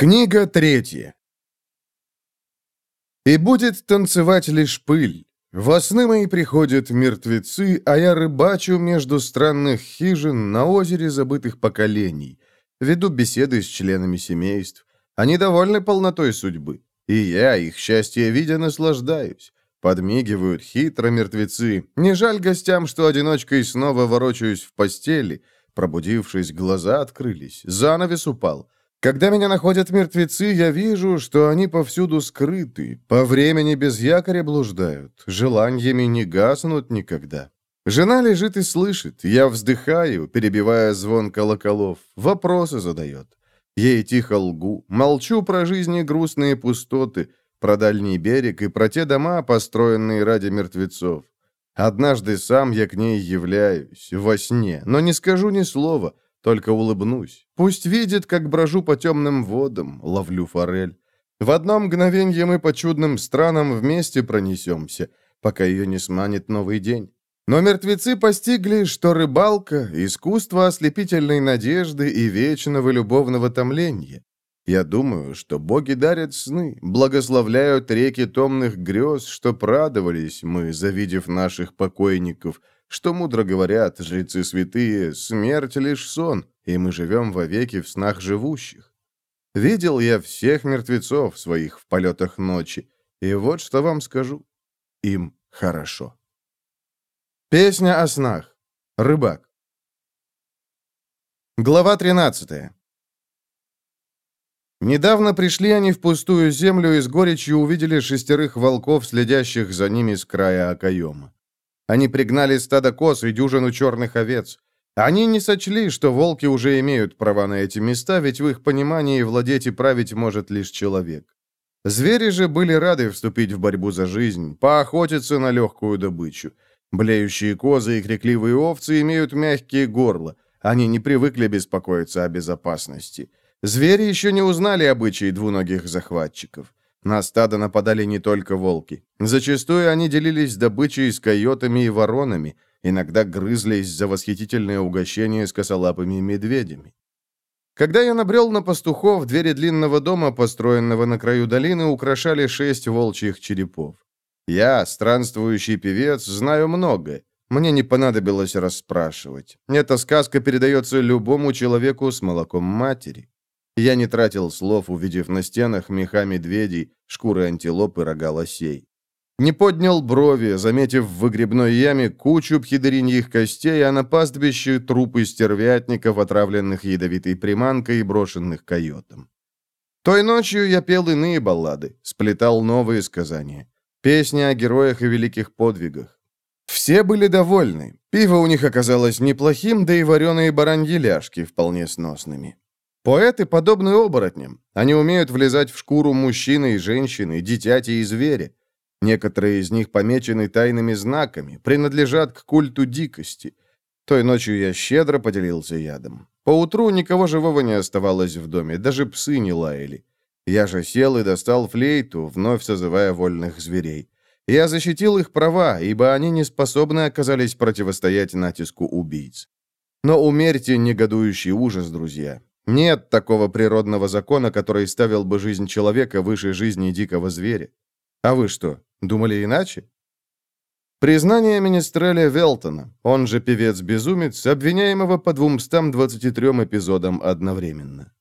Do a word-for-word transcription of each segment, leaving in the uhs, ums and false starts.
Книга третья. «И будет танцевать лишь пыль. Во сны мои приходят мертвецы, а я рыбачу между странных хижин на озере забытых поколений. Веду беседы с членами семейств. Они довольны полнотой судьбы. И я, их счастье видя, наслаждаюсь. Подмигивают хитро мертвецы. Не жаль гостям, что одиночкой снова ворочаюсь в постели. Пробудившись, глаза открылись. Занавес упал. Когда меня находят мертвецы, я вижу, что они повсюду скрыты, по времени без якоря блуждают, желаниями не гаснут никогда. Жена лежит и слышит, я вздыхаю, перебивая звон колоколов, вопросы задает. Ей тихо лгу, молчу про жизни грустные пустоты, про дальний берег и про те дома, построенные ради мертвецов. Однажды сам я к ней являюсь, во сне, но не скажу ни слова, только улыбнусь. Пусть видит, как брожу по темным водам, ловлю форель. В одно мгновенье мы по чудным странам вместе пронесемся, пока ее не сманит новый день. Но мертвецы постигли, что рыбалка — искусство ослепительной надежды и вечного любовного томления. Я думаю, что боги дарят сны, благословляют реки томных грез, что радовались мы, завидев наших покойников, что мудро говорят жрецы святые, смерть лишь сон, и мы живем вовеки в снах живущих. Видел я всех мертвецов своих в полетах ночи, и вот что вам скажу. Им хорошо. Песня о снах. Рыбак. Глава тринадцатая. Недавно пришли они в пустую землю и с горечью увидели шестерых волков, следящих за ними с края окоема. Они пригнали стадо коз и дюжину черных овец. Они не сочли, что волки уже имеют права на эти места, ведь в их понимании владеть и править может лишь человек. Звери же были рады вступить в борьбу за жизнь, поохотиться на легкую добычу. Блеющие козы и крикливые овцы имеют мягкие горла. Они не привыкли беспокоиться о безопасности. Звери еще не узнали обычаи двуногих захватчиков. На стадо нападали не только волки. Зачастую они делились добычей с койотами и воронами, иногда грызлись за восхитительное угощение с косолапыми медведями. Когда я набрел на пастухов, двери длинного дома, построенного на краю долины, украшали шесть волчьих черепов. Я, странствующий певец, знаю многое. Мне не понадобилось расспрашивать. Эта сказка передается любому человеку с молоком матери. Я не тратил слов, увидев на стенах меха медведей, шкуры антилоп и рога лосей. Не поднял брови, заметив в выгребной яме кучу пхидориньих костей, а на пастбище трупы стервятников, отравленных ядовитой приманкой и брошенных койотом. Той ночью я пел иные баллады, сплетал новые сказания, песни о героях и великих подвигах. Все были довольны, пиво у них оказалось неплохим, да и вареные бараньи ляжки вполне сносными. Поэты подобны оборотням. Они умеют влезать в шкуру мужчины и женщины, дитяти и зверя. Некоторые из них помечены тайными знаками, принадлежат к культу дикости. Той ночью я щедро поделился ядом. Поутру никого живого не оставалось в доме, даже псы не лаяли. Я же сел и достал флейту, вновь созывая вольных зверей. Я защитил их права, ибо они не способны оказались противостоять натиску убийц. Но умерьте негодующий ужас, друзья. Нет такого природного закона, который ставил бы жизнь человека выше жизни дикого зверя. А вы что, думали иначе? Признание Менестреля Велтона, он же певец-безумец, обвиняемого по двумстам двадцати трём эпизодам одновременно.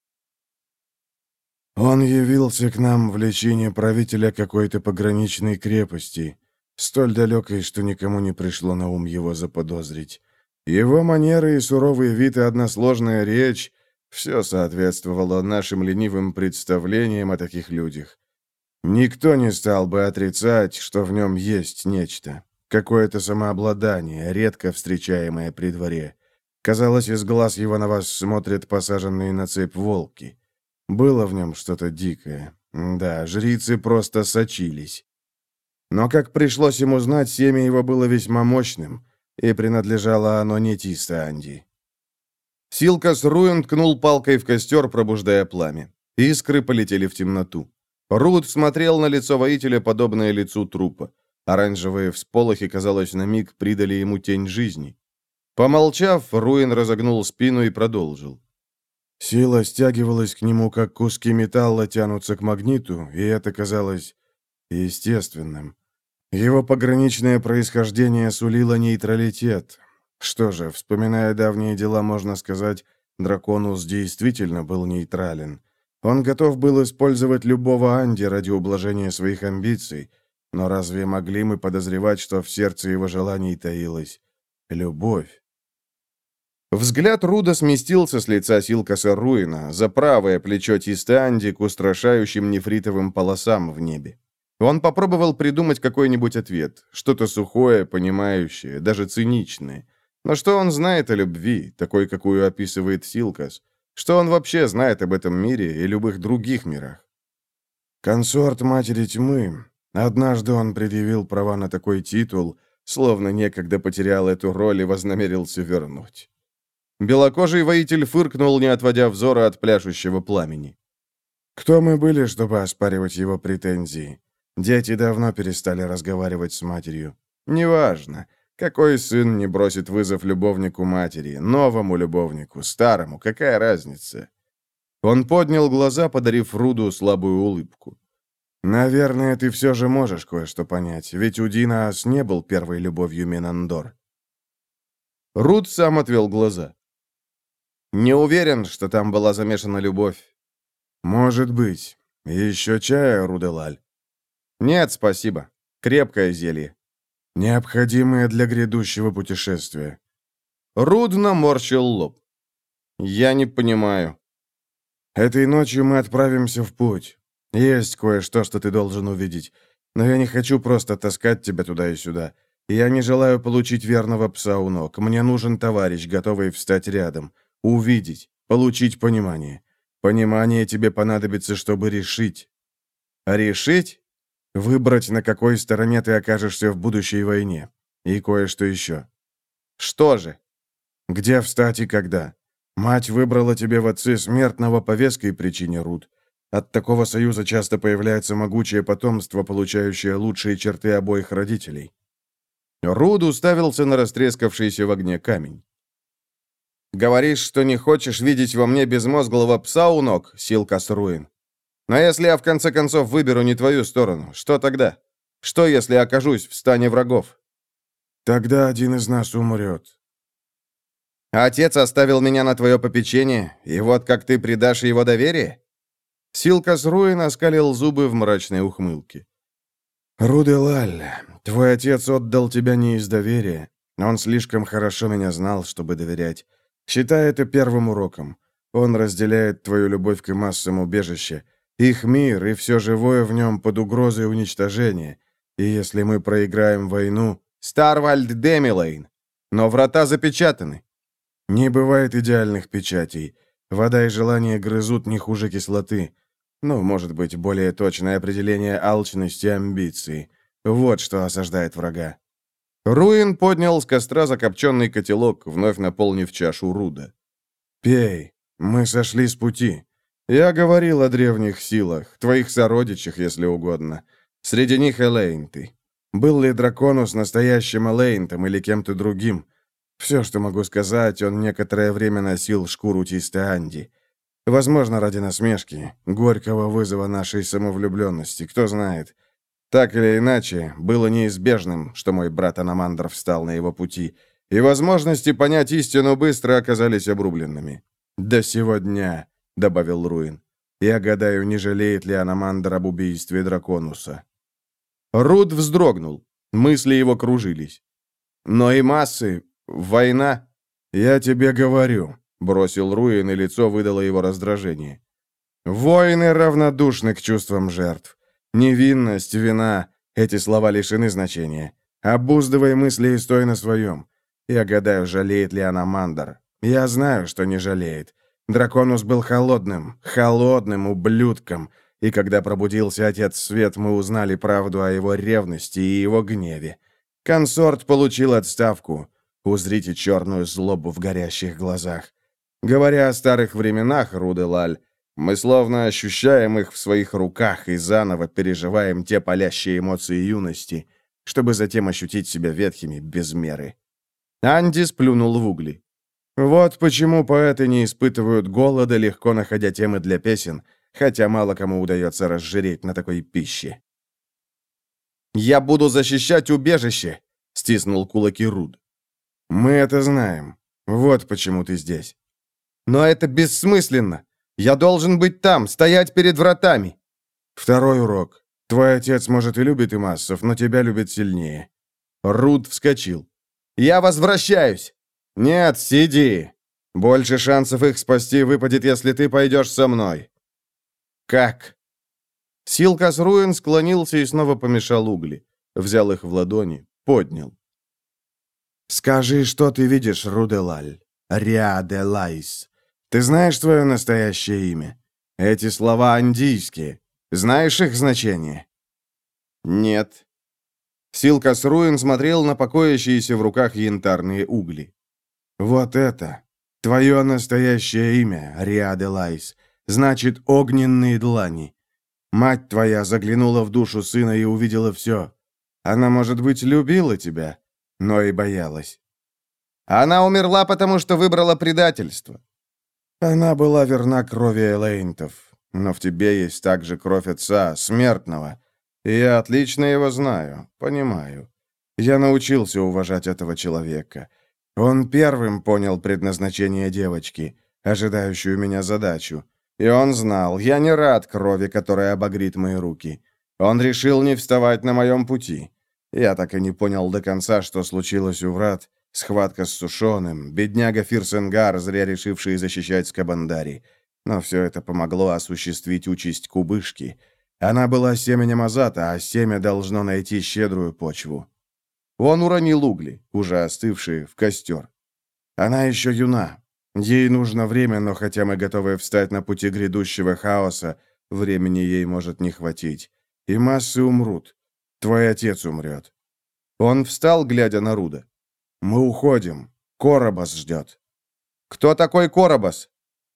Он явился к нам в личине правителя какой-то пограничной крепости, столь далекой, что никому не пришло на ум его заподозрить. Его манеры и суровый вид и односложная речь — все соответствовало нашим ленивым представлениям о таких людях. Никто не стал бы отрицать, что в нем есть нечто. Какое-то самообладание, редко встречаемое при дворе. Казалось, из глаз его на вас смотрят посаженные на цепь волки. Было в нем что-то дикое. Да, жрицы просто сочились. Но, как пришлось ему знать, семя его было весьма мощным, и принадлежало оно не Тиста-Анди. Силкас Руин ткнул палкой в костер, пробуждая пламя. Искры полетели в темноту. Руд смотрел на лицо воителя, подобное лицу трупа. Оранжевые всполохи, казалось, на миг придали ему тень жизни. Помолчав, Руин разогнул спину и продолжил. Сила стягивалась к нему, как куски металла тянутся к магниту, и это казалось естественным. Его пограничное происхождение сулило нейтралитет. Что же, вспоминая давние дела, можно сказать, Драконус действительно был нейтрален. Он готов был использовать любого Анди ради ублажения своих амбиций, но разве могли мы подозревать, что в сердце его желаний таилась любовь? Взгляд Руда сместился с лица Силкаса Руина за правое плечо Тистанди к устрашающим нефритовым полосам в небе. Он попробовал придумать какой-нибудь ответ, что-то сухое, понимающее, даже циничное. Но что он знает о любви, такой, какую описывает Силкас? Что он вообще знает об этом мире и любых других мирах? Консорт Матери Тьмы. Однажды он предъявил права на такой титул, словно некогда потерял эту роль и вознамерился вернуть. Белокожий воитель фыркнул, не отводя взора от пляшущего пламени. Кто мы были, чтобы оспаривать его претензии? Дети давно перестали разговаривать с матерью. Неважно. Какой сын не бросит вызов любовнику матери, новому любовнику, старому, какая разница? Он поднял глаза, подарив Руду слабую улыбку. Наверное, ты все же можешь кое-что понять, ведь Удинаас не был первой любовью Менандор. Руд сам отвел глаза. Не уверен, что там была замешана любовь. Может быть. Еще чая, Руделаль? Нет, спасибо. Крепкое зелье. Необходимое для грядущего путешествия. Руд наморщил лоб. Я не понимаю. Этой ночью мы отправимся в путь. Есть кое-что, что ты должен увидеть. Но я не хочу просто таскать тебя туда и сюда. Я не желаю получить верного пса у ног. Мне нужен товарищ, готовый встать рядом. Увидеть, получить понимание. Понимание тебе понадобится, чтобы решить. А решить? Выбрать, на какой стороне ты окажешься в будущей войне. И кое-что еще. Что же? Где встать и когда? Мать выбрала тебе в отцы смертного по веской причине, Руд. От такого союза часто появляется могучее потомство, получающее лучшие черты обоих родителей. Руд уставился на растрескавшийся в огне камень. «Говоришь, что не хочешь видеть во мне безмозглого пса у ног, Силкас Руин? Но если я в конце концов выберу не твою сторону, что тогда? Что, если окажусь в стане врагов?» «Тогда один из нас умрет». «Отец оставил меня на твое попечение, и вот как ты предашь его доверие?» Силкас Руин оскалил зубы в мрачной ухмылке. «Руделаль, твой отец отдал тебя не из доверия. Он слишком хорошо меня знал, чтобы доверять. Считай это первым уроком. Он разделяет твою любовь к массам убежища. Их мир и все живое в нем под угрозой уничтожения. И если мы проиграем войну...» «Старвальд Демилейн. Но врата запечатаны». «Не бывает идеальных печатей. Вода и желание грызут не хуже кислоты. Ну, может быть, более точное определение алчности и амбиции. Вот что осаждает врага». Руин поднял с костра закопченный котелок, вновь наполнив чашу Руда. «Пей. Мы сошли с пути. Я говорил о древних силах, твоих сородичах, если угодно. Среди них Элейнты. Был ли Драконус настоящим Элейнтом или кем-то другим? Все, что могу сказать, он некоторое время носил шкуру Тистеанди. Возможно, ради насмешки, горького вызова нашей самовлюбленности, кто знает. Так или иначе, было неизбежным, что мой брат Аномандр встал на его пути, и возможности понять истину быстро оказались обрубленными. «До сего дня», — добавил Руин. «Я гадаю, не жалеет ли Аномандр об убийстве Драконуса». Руд вздрогнул. Мысли его кружились. «Но и массы... Война...» «Я тебе говорю», — бросил Руин, и лицо выдало его раздражение. «Воины равнодушны к чувствам жертв. Невинность, вина — эти слова лишены значения. Обуздывай мысли и стой на своем. Я гадаю, жалеет ли Аномандр. Я знаю, что не жалеет. Драконус был холодным, холодным ублюдком, и когда пробудился Отец Свет, мы узнали правду о его ревности и его гневе. Консорт получил отставку. Узрите черную злобу в горящих глазах. Говоря о старых временах, Руделаль, мы словно ощущаем их в своих руках и заново переживаем те палящие эмоции юности, чтобы затем ощутить себя ветхими без меры. Анди сплюнул в угли. Вот почему поэты не испытывают голода, легко находя темы для песен, хотя мало кому удается разжиреть на такой пище. «Я буду защищать убежище!» — стиснул кулаки Руд. «Мы это знаем. Вот почему ты здесь». «Но это бессмысленно. Я должен быть там, стоять перед вратами». «Второй урок. Твой отец, может, и любит имассов, но тебя любит сильнее». Руд вскочил. «Я возвращаюсь!» «Нет, сиди. Больше шансов их спасти выпадет, если ты пойдешь со мной». «Как?» Силкас Руэн склонился и снова помешал угли. Взял их в ладони, поднял. «Скажи, что ты видишь, Руделаль? Риаделайс. Ты знаешь свое настоящее имя? Эти слова андийские. Знаешь их значение?» «Нет». Силкас Руэн смотрел на покоящиеся в руках янтарные угли. «Вот это, твое настоящее имя, Риаделайс, значит огненные длани. Мать твоя заглянула в душу сына и увидела все. Она, может быть, любила тебя, но и боялась. Она умерла, потому что выбрала предательство. Она была верна крови Элейнтов, но в тебе есть также кровь отца, смертного. И я отлично его знаю, понимаю. Я научился уважать этого человека. Он первым понял предназначение девочки, ожидающую меня задачу. И он знал, я не рад крови, которая обогрит мои руки. Он решил не вставать на моем пути. Я так и не понял до конца, что случилось у врат. Схватка с Сушеным, бедняга Фирсенгар, зря решивший защищать Скабандари. Но все это помогло осуществить участь кубышки. Она была семенем Азата, а семя должно найти щедрую почву. Он уронил угли, уже остывшие, в костер. Она еще юна. Ей нужно время, но хотя мы готовы встать на пути грядущего хаоса, времени ей может не хватить. И массы умрут. Твой отец умрет. Он встал, глядя на Руда. Мы уходим. Коробас ждет. Кто такой Коробас?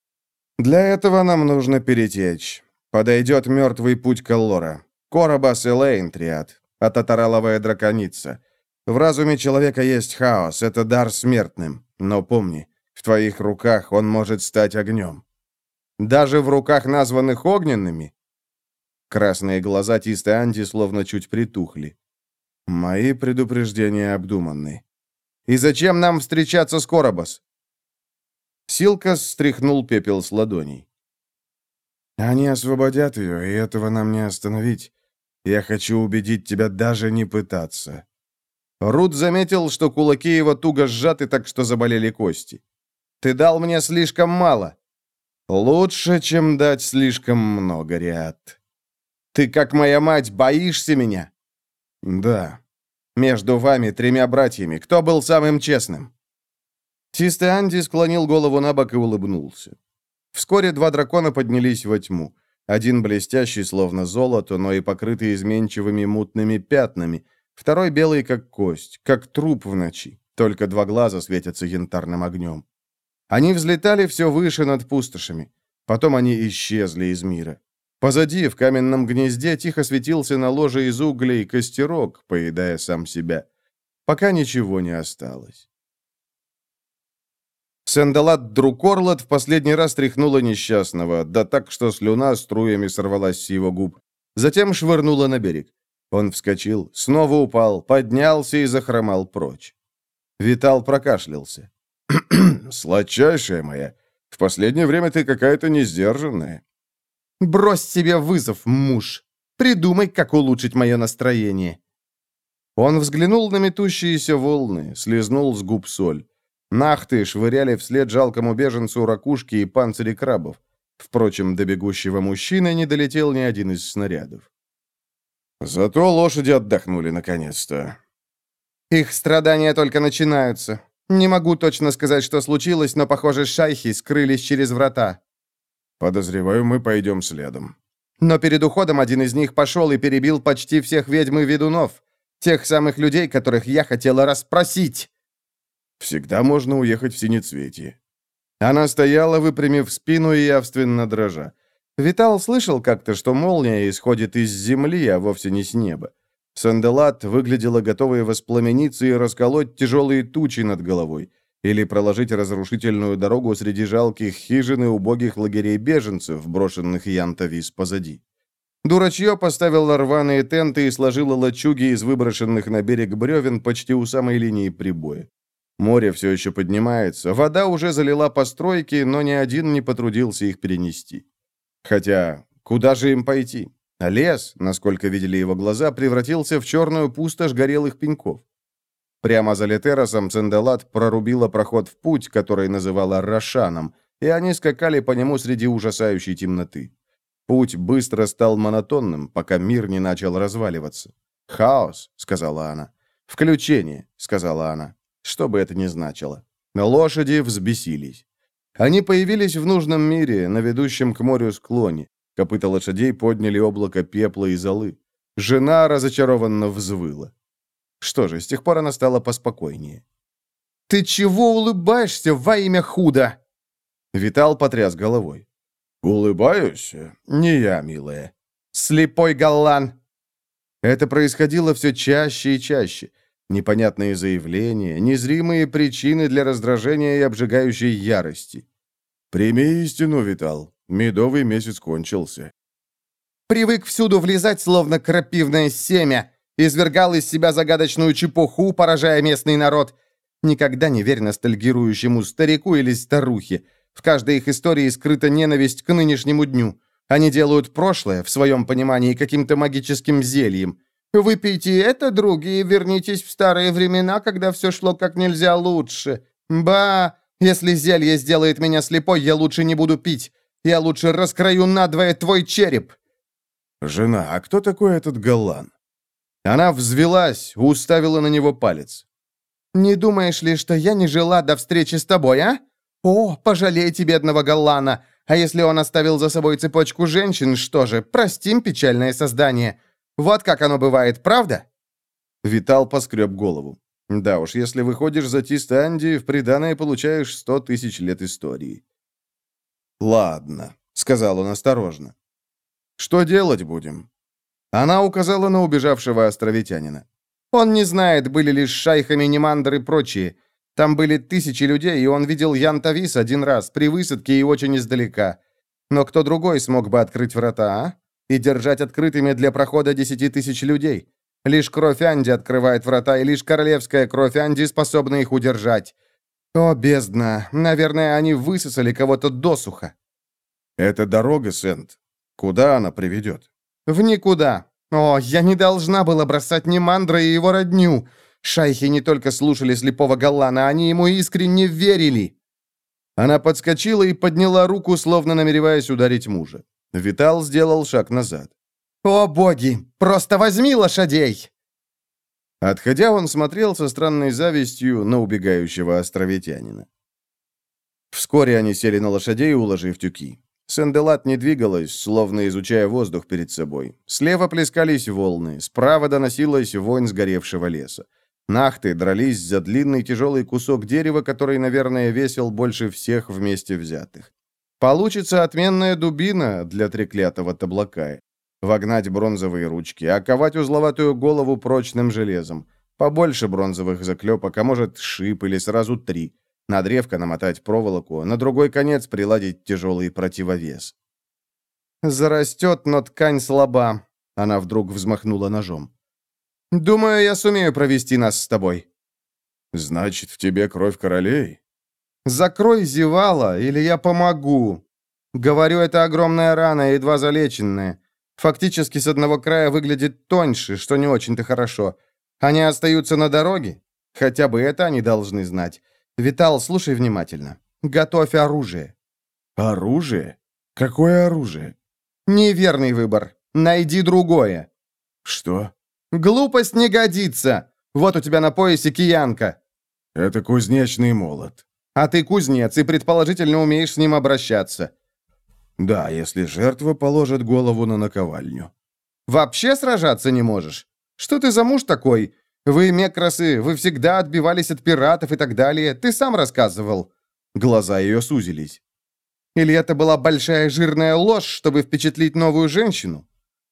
Для этого нам нужно перетечь. Подойдет мертвый путь Каллора. Коробас и Лейнтриад. А татараловая драконица. В разуме человека есть хаос, это дар смертным. Но помни, в твоих руках он может стать огнем. Даже в руках, названных огненными? Красные глаза Тисты Анди словно чуть притухли. Мои предупреждения обдуманны. И зачем нам встречаться с Коробас? Силкас стряхнул пепел с ладоней. Они освободят ее, и этого нам не остановить. Я хочу убедить тебя даже не пытаться. Руд заметил, что кулаки его туго сжаты, так что заболели кости. «Ты дал мне слишком мало». «Лучше, чем дать слишком много, Риат». «Ты, как моя мать, боишься меня?» «Да». «Между вами, тремя братьями, кто был самым честным?» Тисты Анди склонил голову на бок и улыбнулся. Вскоре два дракона поднялись во тьму. Один блестящий, словно золото, но и покрытый изменчивыми мутными пятнами. Второй белый, как кость, как труп в ночи. Только два глаза светятся янтарным огнем. Они взлетали все выше над пустошами. Потом они исчезли из мира. Позади, в каменном гнезде, тихо светился на ложе из углей костерок, поедая сам себя. Пока ничего не осталось. Сандалат Друкорлот в последний раз тряхнула несчастного, да так, что слюна струями сорвалась с его губ. Затем швырнула на берег. Он вскочил, снова упал, поднялся и захромал прочь. Витал прокашлялся. «Сладчайшая моя, в последнее время ты какая-то несдержанная». «Брось себе вызов, муж! Придумай, как улучшить мое настроение!» Он взглянул на метущиеся волны, слезнул с губ соль. Нахты швыряли вслед жалкому беженцу ракушки и панцири крабов. Впрочем, до бегущего мужчины не долетел ни один из снарядов. Зато лошади отдохнули наконец-то. Их страдания только начинаются. Не могу точно сказать, что случилось, но, похоже, шайхи скрылись через врата. Подозреваю, мы пойдем следом. Но перед уходом один из них пошел и перебил почти всех ведьм и ведунов. Тех самых людей, которых я хотела расспросить. Всегда можно уехать в синецветье. Она стояла, выпрямив спину и явственно дрожа. Витал слышал как-то, что молния исходит из земли, а вовсе не с неба. Сандалат выглядела готовой воспламениться и расколоть тяжелые тучи над головой. Или проложить разрушительную дорогу среди жалких хижин и убогих лагерей беженцев, брошенных Янтавис позади. Дурачье поставило рваные тенты и сложило лачуги из выброшенных на берег бревен почти у самой линии прибоя. Море все еще поднимается, вода уже залила постройки, но ни один не потрудился их перенести. Хотя, куда же им пойти? Лес, насколько видели его глаза, превратился в черную пустошь горелых пеньков. Прямо за Летеросом Ценделат прорубила проход в путь, который называла Рошаном, и они скакали по нему среди ужасающей темноты. Путь быстро стал монотонным, пока мир не начал разваливаться. «Хаос», — сказала она. «Включение», — сказала она. Что бы это ни значило. Лошади взбесились. Они появились в нужном мире, на ведущем к морю склоне. Копыта лошадей подняли облако пепла и золы. Жена разочарованно взвыла. Что же, с тех пор она стала поспокойнее. «Ты чего улыбаешься во имя худа?» Витал потряс головой. «Улыбаюсь? Не я, милая». «Слепой галлан!» Это происходило все чаще и чаще. Непонятные заявления, незримые причины для раздражения и обжигающей ярости. «Прими истину, Витал. Медовый месяц кончился». «Привык всюду влезать, словно крапивное семя. Извергал из себя загадочную чепуху, поражая местный народ. Никогда не верь ностальгирующему старику или старухе. В каждой их истории скрыта ненависть к нынешнему дню. Они делают прошлое, в своем понимании, каким-то магическим зельем. Выпейте это, други, и вернитесь в старые времена, когда все шло как нельзя лучше. Ба, если зелье сделает меня слепой, я лучше не буду пить. Я лучше раскрою надвое твой череп». «Жена, а кто такой этот галлан?» Она взвелась, уставила на него палец. «Не думаешь ли, что я не жила до встречи с тобой, а? О, пожалейте бедного галлана. А если он оставил за собой цепочку женщин, что же, простим печальное создание. Вот как оно бывает, правда?» Витал поскреб голову. «Да уж, если выходишь за Тистанди, в приданое получаешь сто тысяч лет истории». «Ладно», — сказал он осторожно. «Что делать будем?» Она указала на убежавшего островитянина. «Он не знает, были ли с шайхами Немандр и прочие. Там были тысячи людей, и он видел Янтавис один раз, при высадке и очень издалека. Но кто другой смог бы открыть врата, а? И держать открытыми для прохода десяти тысяч людей? Лишь кровь Анди открывает врата, и лишь королевская кровь Анди способна их удержать. О, бездна! Наверное, они высосали кого-то досуха». «Это дорога, Сент. Куда она приведет?» «В никуда. О, я не должна была бросать Немандра и его родню. Шайхи не только слушали слепого галлана, они ему искренне верили». Она подскочила и подняла руку, словно намереваясь ударить мужа. Витал сделал шаг назад. «О, боги! Просто возьми лошадей!» Отходя, он смотрел со странной завистью на убегающего островитянина. Вскоре они сели на лошадей, уложив тюки. Сенделат не двигалась, словно изучая воздух перед собой. Слева плескались волны, справа доносилась вонь сгоревшего леса. Нахты дрались за длинный тяжелый кусок дерева, который, наверное, весил больше всех вместе взятых. Получится отменная дубина для треклятого таблакая. Вогнать бронзовые ручки, оковать узловатую голову прочным железом. Побольше бронзовых заклепок, а может, шип или сразу три. На древко намотать проволоку, на другой конец приладить тяжелый противовес. «Зарастет, но ткань слаба», — она вдруг взмахнула ножом. «Думаю, я сумею провести нас с тобой». «Значит, в тебе кровь королей?» «Закрой зевало, или я помогу. Говорю, это огромная рана, едва залеченная. Фактически с одного края выглядит тоньше, что не очень-то хорошо. Они остаются на дороге? Хотя бы это они должны знать. Витал, слушай внимательно. Готовь оружие». «Оружие? Какое оружие?» «Неверный выбор. Найди другое». «Что?» «Глупость не годится. Вот у тебя на поясе киянка». «Это кузнечный молот». «А ты кузнец и, предположительно, умеешь с ним обращаться». «Да, если жертва положит голову на наковальню». «Вообще сражаться не можешь? Что ты за муж такой? Вы, мекросы, вы всегда отбивались от пиратов и так далее. Ты сам рассказывал». Глаза ее сузились. «Или это была большая жирная ложь, чтобы впечатлить новую женщину?»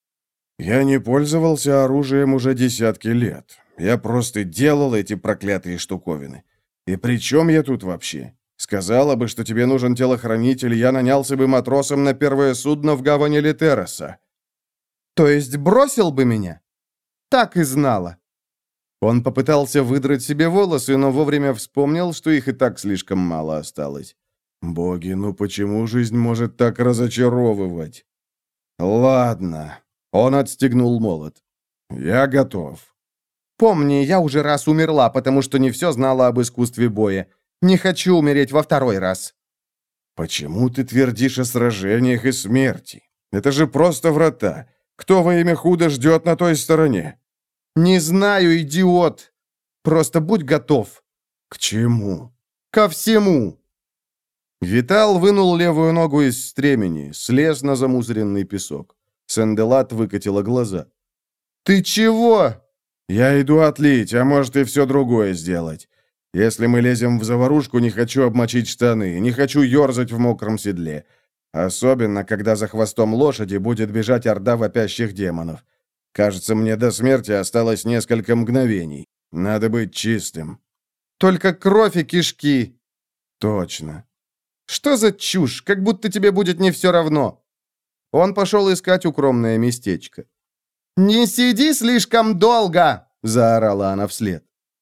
«Я не пользовался оружием уже десятки лет. Я просто делал эти проклятые штуковины. И при чем я тут вообще? Сказала бы, что тебе нужен телохранитель, я нанялся бы матросом на первое судно в гавани Литероса». «То есть бросил бы меня?» «Так и знала». Он попытался выдрать себе волосы, но вовремя вспомнил, что их и так слишком мало осталось. «Боги, ну почему жизнь может так разочаровывать?» «Ладно». Он отстегнул молот. «Я готов». «Помни, я уже раз умерла, потому что не все знала об искусстве боя. Не хочу умереть во второй раз». «Почему ты твердишь о сражениях и смерти? Это же просто врата. Кто во имя худа ждет на той стороне?» «Не знаю, идиот. Просто будь готов». «К чему?» «Ко всему». Витал вынул левую ногу из стремени, слез на замусоренный песок. Сен-Делат выкатила глаза. «Ты чего?» «Я иду отлить, а может и все другое сделать. Если мы лезем в заварушку, не хочу обмочить штаны, не хочу ерзать в мокром седле. Особенно, когда за хвостом лошади будет бежать орда вопящих демонов. Кажется, мне до смерти осталось несколько мгновений. Надо быть чистым». «Только кровь и кишки». «Точно». «Что за чушь? Как будто тебе будет не все равно». Он пошел искать укромное местечко. «Не сиди слишком долго!» — заорала она вслед.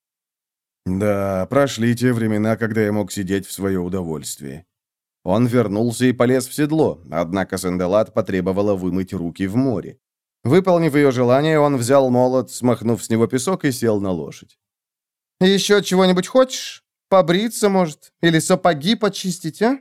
Да, прошли те времена, когда я мог сидеть в свое удовольствие. Он вернулся и полез в седло, однако Сен-Делат потребовала вымыть руки в море. Выполнив ее желание, он взял молот, смахнув с него песок, и сел на лошадь. «Еще чего-нибудь хочешь? Побриться, может? Или сапоги почистить, а?»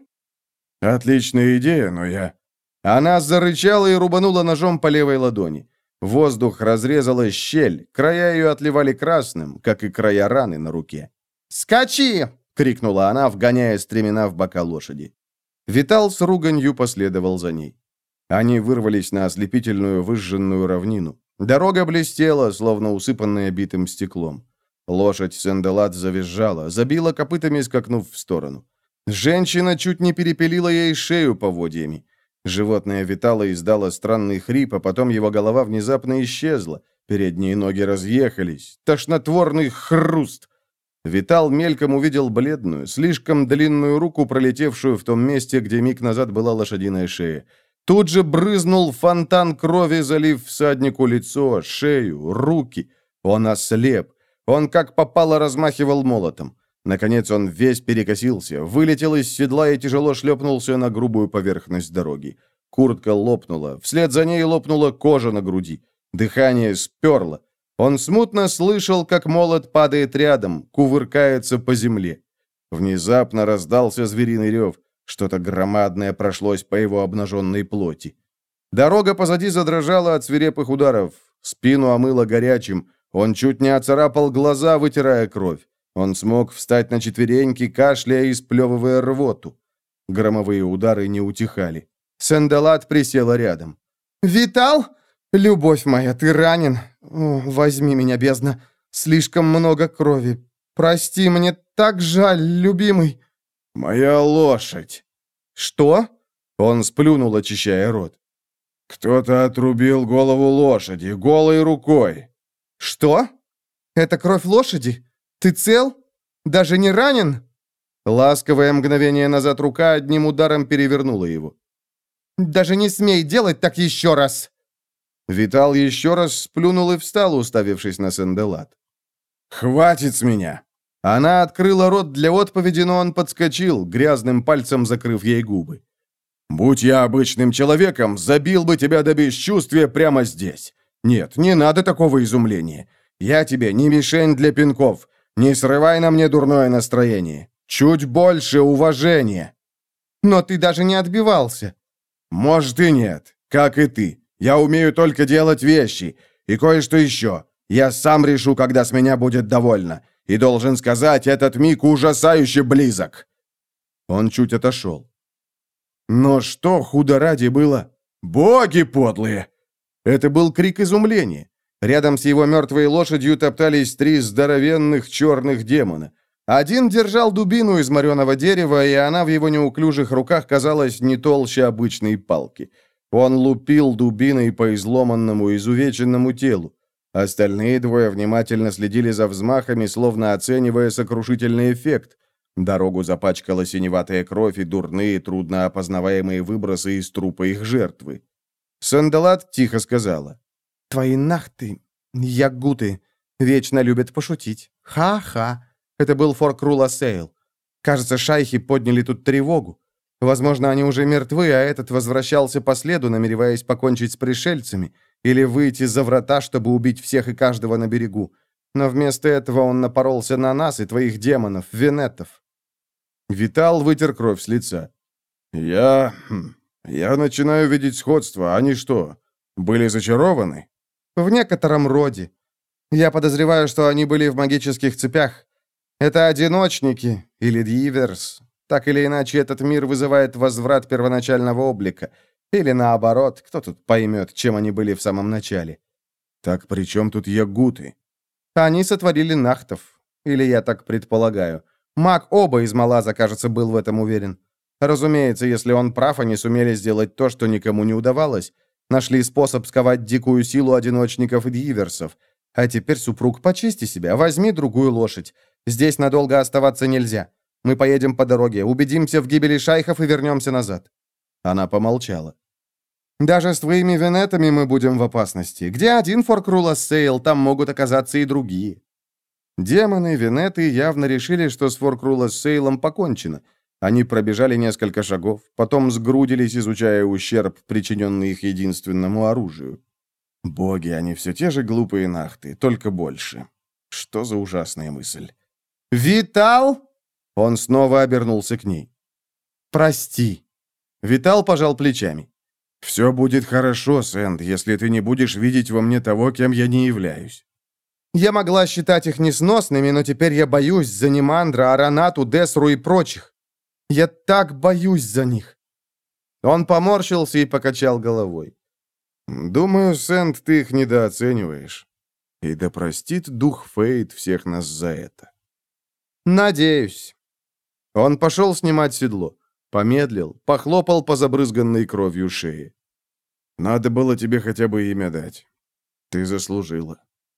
«Отличная идея, но я...» Она зарычала и рубанула ножом по левой ладони. Воздух разрезала щель, края ее отливали красным, как и края раны на руке. «Скачи!» — крикнула она, вгоняя стремена в бока лошади. Витал с руганью последовал за ней. Они вырвались на ослепительную выжженную равнину. Дорога блестела, словно усыпанная битым стеклом. Лошадь Сен-Делат завизжала, забила копытами, скакнув в сторону. Женщина чуть не перепилила ей шею поводьями. Животное витало и издало странный хрип, а потом его голова внезапно исчезла. Передние ноги разъехались. Тошнотворный хруст. Витал мельком увидел бледную, слишком длинную руку, пролетевшую в том месте, где миг назад была лошадиная шея. Тут же брызнул фонтан крови, залив всаднику лицо, шею, руки. Он ослеп. Он как попало размахивал молотом. Наконец он весь перекосился, вылетел из седла и тяжело шлепнулся на грубую поверхность дороги. Куртка лопнула, вслед за ней лопнула кожа на груди. Дыхание сперло. Он смутно слышал, как молот падает рядом, кувыркается по земле. Внезапно раздался звериный рев. Что-то громадное прошлось по его обнаженной плоти. Дорога позади задрожала от свирепых ударов. Спину омыло горячим. Он чуть не оцарапал глаза, вытирая кровь. Он смог встать на четвереньки, кашляя и сплевывая рвоту. Громовые удары не утихали. Сен-Делат присела рядом. «Витал? Любовь моя, ты ранен. О, возьми меня, бездна. Слишком много крови. Прости, мне так жаль, любимый». «Моя лошадь». «Что?» Он сплюнул, очищая рот. «Кто-то отрубил голову лошади, голой рукой». «Что? Это кровь лошади? Ты цел? Даже не ранен?» Ласковое мгновение назад рука одним ударом перевернула его. «Даже не смей делать так еще раз!» Витал еще раз сплюнул и встал, уставившись на Сен-Делат. «Хватит с меня!» Она открыла рот для отповеди, но он подскочил, грязным пальцем закрыв ей губы. «Будь я обычным человеком, забил бы тебя до бесчувствия прямо здесь. Нет, не надо такого изумления. Я тебе не мишень для пинков. Не срывай на мне дурное настроение. Чуть больше уважения». «Но ты даже не отбивался». «Может и нет, как и ты. Я умею только делать вещи. И кое-что еще. Я сам решу, когда с меня будет довольно. И должен сказать, этот миг ужасающе близок». Он чуть отошел. «Но что, худо ради, было? Боги подлые!» Это был крик изумления. Рядом с его мертвой лошадью топтались три здоровенных черных демона. Один держал дубину из мореного дерева, и она в его неуклюжих руках казалась не толще обычной палки. Он лупил дубиной по изломанному, изувеченному телу. Остальные двое внимательно следили за взмахами, словно оценивая сокрушительный эффект. Дорогу запачкала синеватая кровь и дурные, трудно опознаваемые выбросы из трупа их жертвы. Сандалат тихо сказала. «Твои нахты, ягуты, вечно любят пошутить. Ха-ха. Это был Форкрула Сейл. Кажется, шайхи подняли тут тревогу. Возможно, они уже мертвы, а этот возвращался по следу, намереваясь покончить с пришельцами, или выйти за врата, чтобы убить всех и каждого на берегу. Но вместо этого он напоролся на нас и твоих демонов, венетов». Витал вытер кровь с лица. «Я... я начинаю видеть сходство. Они что, были зачарованы?» «В некотором роде. Я подозреваю, что они были в магических цепях. Это одиночники, или диверс. Так или иначе, этот мир вызывает возврат первоначального облика. Или наоборот, кто тут поймет, чем они были в самом начале?» «Так при чем тут ягуты?» «Они сотворили нахтов. Или я так предполагаю. Маг оба из Малаза, кажется, был в этом уверен. Разумеется, если он прав, они сумели сделать то, что никому не удавалось. Нашли способ сковать дикую силу одиночников и диверсов. А теперь, супруг, почисти себя, возьми другую лошадь. Здесь надолго оставаться нельзя. Мы поедем по дороге, убедимся в гибели шайхов и вернемся назад». Она помолчала. «Даже с твоими венетами мы будем в опасности. Где один Форкрула Сейл, там могут оказаться и другие». Демоны, венеты явно решили, что с Форкрула Сейлом покончено. Они пробежали несколько шагов, потом сгрудились, изучая ущерб, причиненный их единственному оружию. Боги, они все те же глупые нахты, только больше. Что за ужасная мысль. «Витал!» Он снова обернулся к ней. «Прости». Витал пожал плечами. «Все будет хорошо, Сэнд, если ты не будешь видеть во мне того, кем я не являюсь». «Я могла считать их несносными, но теперь я боюсь за Немандра, Аранату, Десру и прочих. Я так боюсь за них». Он поморщился и покачал головой. «Думаю, Сэнд, ты их недооцениваешь. И да простит дух Фейт всех нас за это». «Надеюсь». Он пошел снимать седло. Помедлил, похлопал по забрызганной кровью шее. «Надо было тебе хотя бы имя дать. Ты заслужила».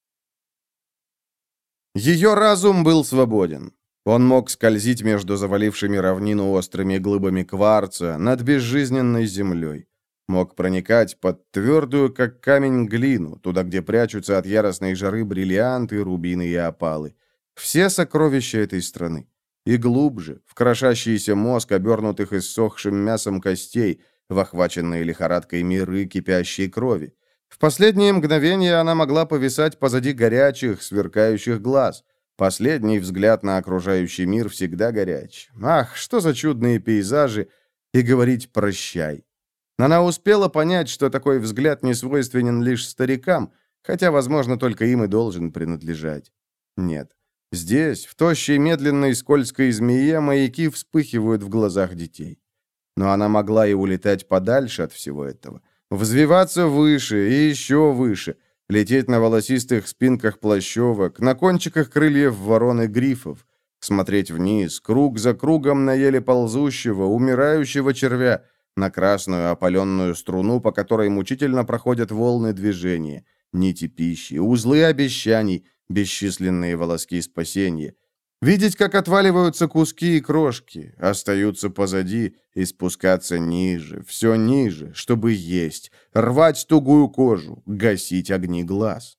Ее разум был свободен. Он мог скользить между завалившими равнину острыми глыбами кварца над безжизненной землей. Мог проникать под твердую, как камень, глину, туда, где прячутся от яростной жары бриллианты, рубины и опалы. Все сокровища этой страны. И глубже, в крошащийся мозг, обернутых иссохшим мясом костей, в охваченные лихорадкой миры кипящей крови. В последние мгновения она могла повисать позади горячих, сверкающих глаз. Последний взгляд на окружающий мир всегда горяч. Ах, что за чудные пейзажи! И говорить «прощай». Она успела понять, что такой взгляд не свойственен лишь старикам, хотя, возможно, только им и должен принадлежать. Нет. Здесь, в тощей, медленной, скользкой змее, маяки вспыхивают в глазах детей. Но она могла и улетать подальше от всего этого. Взвиваться выше и еще выше, лететь на волосистых спинках плащевок, на кончиках крыльев ворон и грифов, смотреть вниз, круг за кругом на еле ползущего, умирающего червя, на красную опаленную струну, по которой мучительно проходят волны движения, нити пищи, узлы обещаний, бесчисленные волоски спасения. Видеть, как отваливаются куски и крошки, остаются позади, и спускаться ниже, все ниже, чтобы есть, рвать тугую кожу, гасить огни глаз.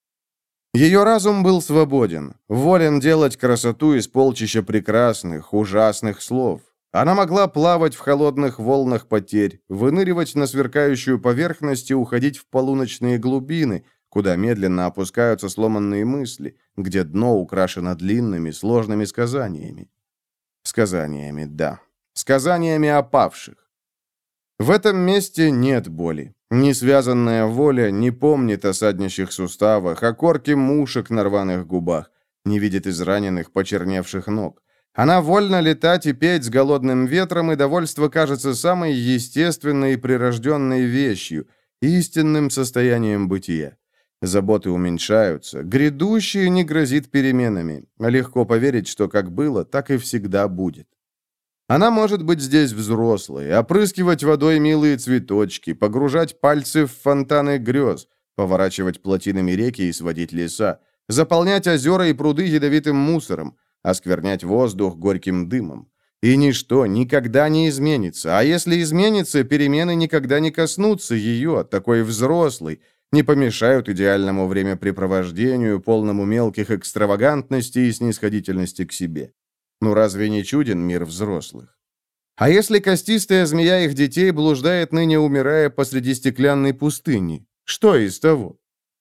Ее разум был свободен, волен делать красоту из полчища прекрасных, ужасных слов. Она могла плавать в холодных волнах потерь, выныривать на сверкающую поверхность и уходить в полуночные глубины, куда медленно опускаются сломанные мысли, где дно украшено длинными, сложными сказаниями. Сказаниями, да. Сказаниями о павших. В этом месте нет боли. Несвязанная воля не помнит о саднящих суставах, о корке мушек на рваных губах, не видит израненных, почерневших ног. Она вольна летать и петь с голодным ветром, и довольство кажется самой естественной и прирожденной вещью, истинным состоянием бытия. Заботы уменьшаются, грядущее не грозит переменами, а легко поверить, что как было, так и всегда будет. Она может быть здесь взрослой, опрыскивать водой милые цветочки, погружать пальцы в фонтаны грез, поворачивать плотинами реки и сводить леса, заполнять озера и пруды ядовитым мусором, осквернять воздух горьким дымом. И ничто никогда не изменится, а если изменится, перемены никогда не коснутся ее, такой взрослой, не помешают идеальному времяпрепровождению, полному мелких экстравагантностей и снисходительности к себе. Ну разве не чуден мир взрослых? А если костистая змея их детей блуждает ныне, умирая посреди стеклянной пустыни? Что из того?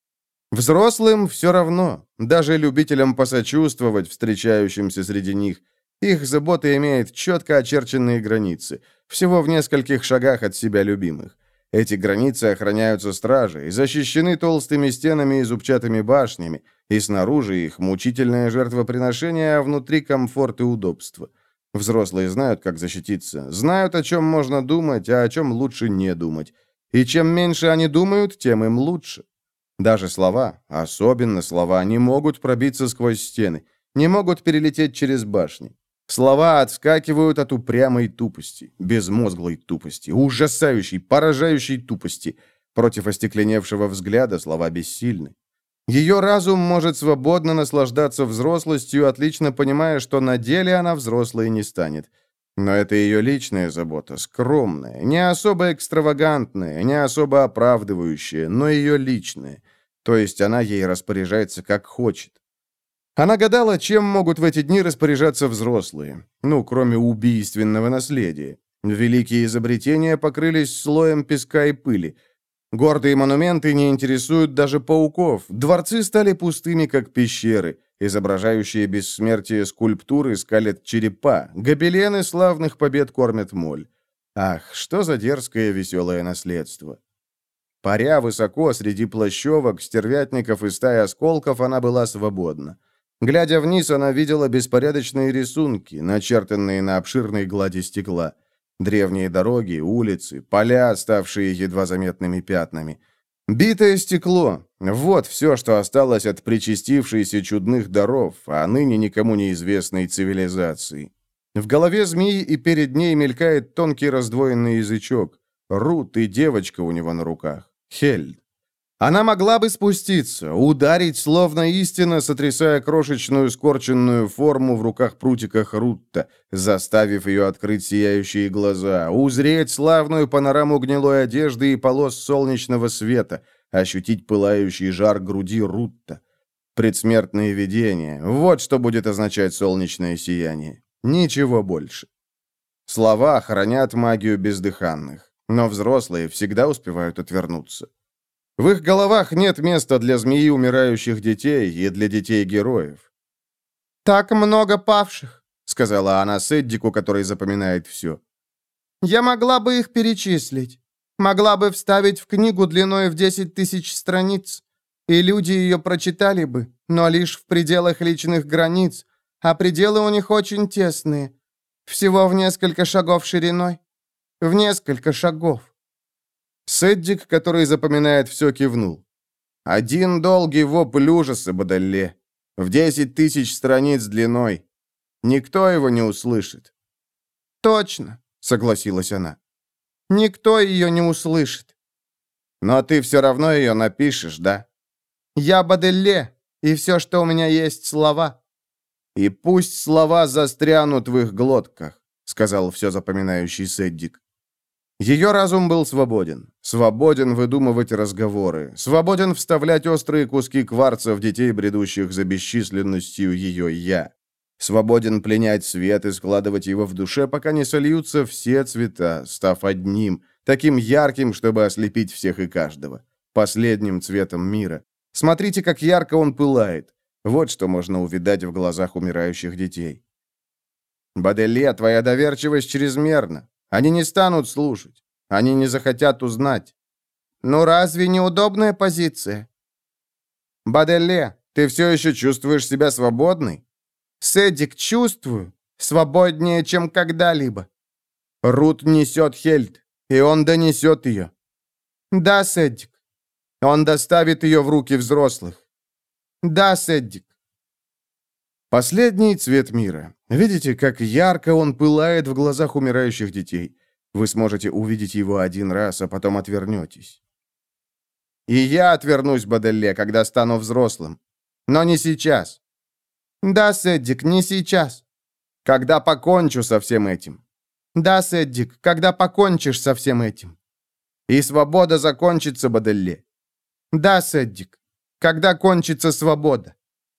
Взрослым все равно, даже любителям посочувствовать встречающимся среди них. Их забота имеет четко очерченные границы, всего в нескольких шагах от себя любимых. Эти границы охраняются стражей, защищены толстыми стенами и зубчатыми башнями, и снаружи их мучительное жертвоприношение, а внутри комфорт и удобство. Взрослые знают, как защититься, знают, о чем можно думать, а о чем лучше не думать. И чем меньше они думают, тем им лучше. Даже слова, особенно слова, не могут пробиться сквозь стены, не могут перелететь через башни. Слова отскакивают от упрямой тупости, безмозглой тупости, ужасающей, поражающей тупости. Против остекленевшего взгляда слова бессильны. Ее разум может свободно наслаждаться взрослостью, отлично понимая, что на деле она взрослой не станет. Но это ее личная забота, скромная, не особо экстравагантная, не особо оправдывающая, но ее личная. То есть она ей распоряжается как хочет. Она гадала, чем могут в эти дни распоряжаться взрослые, ну, кроме убийственного наследия. Великие изобретения покрылись слоем песка и пыли. Гордые монументы не интересуют даже пауков. Дворцы стали пустыми, как пещеры. Изображающие бессмертие скульптуры скалят черепа. Гобелены славных побед кормят моль. Ах, что за дерзкое веселое наследство! Паря высоко среди плащевок, стервятников и стаи осколков, она была свободна. Глядя вниз, она видела беспорядочные рисунки, начертанные на обширной глади стекла. Древние дороги, улицы, поля, ставшие едва заметными пятнами. Битое стекло — вот все, что осталось от причастившейся чудных даров, а ныне никому неизвестной цивилизации. В голове змеи и перед ней мелькает тонкий раздвоенный язычок. Рут и девочка у него на руках. Хельд. Она могла бы спуститься, ударить, словно истина, сотрясая крошечную скорченную форму в руках-прутиках Рутта, заставив ее открыть сияющие глаза, узреть славную панораму гнилой одежды и полос солнечного света, ощутить пылающий жар груди Рутта. Предсмертные видения — вот что будет означать солнечное сияние. Ничего больше. Слова хранят магию бездыханных, но взрослые всегда успевают отвернуться. В их головах нет места для змеи умирающих детей и для детей героев. «Так много павших», — сказала она Сэддику, который запоминает все. «Я могла бы их перечислить. Могла бы вставить в книгу длиной в десять тысяч страниц, и люди ее прочитали бы, но лишь в пределах личных границ, а пределы у них очень тесные, всего в несколько шагов шириной. В несколько шагов». Сэддик, который запоминает все, кивнул. «Один долгий вопль ужаса, Баделле, в десять тысяч страниц длиной. Никто его не услышит». «Точно», — согласилась она. «Никто ее не услышит». «Но ты все равно ее напишешь, да?» «Я Баделле, и все, что у меня есть, слова». «И пусть слова застрянут в их глотках», — сказал все запоминающий Сэддик. Ее разум был свободен. Свободен выдумывать разговоры. Свободен вставлять острые куски кварца в детей, бредущих за бесчисленностью ее «я». Свободен пленять свет и складывать его в душе, пока не сольются все цвета, став одним, таким ярким, чтобы ослепить всех и каждого. Последним цветом мира. Смотрите, как ярко он пылает. Вот что можно увидать в глазах умирающих детей. «Баделле, твоя доверчивость чрезмерна. Они не станут слушать. Они не захотят узнать». «Ну разве неудобная позиция?» «Баделле, ты все еще чувствуешь себя свободной?» «Сэддик, чувствую. Свободнее, чем когда-либо». «Рут несет Хельд, и он донесет ее». «Да, Сэддик». «Он доставит ее в руки взрослых». «Да, Сэддик». Последний цвет мира. Видите, как ярко он пылает в глазах умирающих детей? Вы сможете увидеть его один раз, а потом отвернетесь. И я отвернусь, Баделле, когда стану взрослым. Но не сейчас. Да, Седдик, не сейчас. Когда покончу со всем этим. Да, Седдик, когда покончишь со всем этим. И свобода закончится, Баделле. Да, Седдик, когда кончится свобода.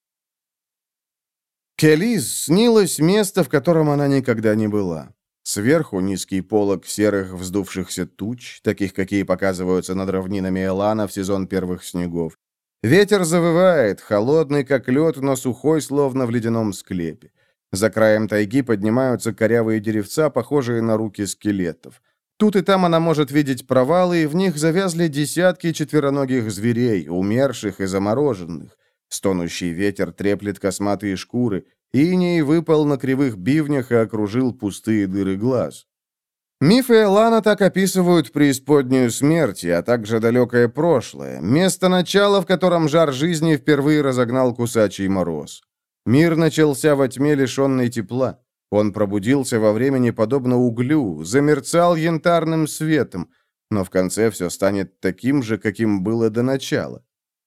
Келис снилось место, в котором она никогда не была. Сверху низкий полог серых вздувшихся туч, таких, какие показываются над равнинами Элана в сезон первых снегов. Ветер завывает, холодный, как лед, но сухой, словно в ледяном склепе. За краем тайги поднимаются корявые деревца, похожие на руки скелетов. Тут и там она может видеть провалы, и в них завязли десятки четвероногих зверей, умерших и замороженных. Стонущий ветер треплет косматые шкуры, иней выпал на кривых бивнях и окружил пустые дыры глаз. Мифы Элана так описывают преисподнюю смерти, а также далекое прошлое, место начала, в котором жар жизни впервые разогнал кусачий мороз. Мир начался во тьме, лишенной тепла. Он пробудился во времени подобно углю, замерцал янтарным светом, но в конце все станет таким же, каким было до начала.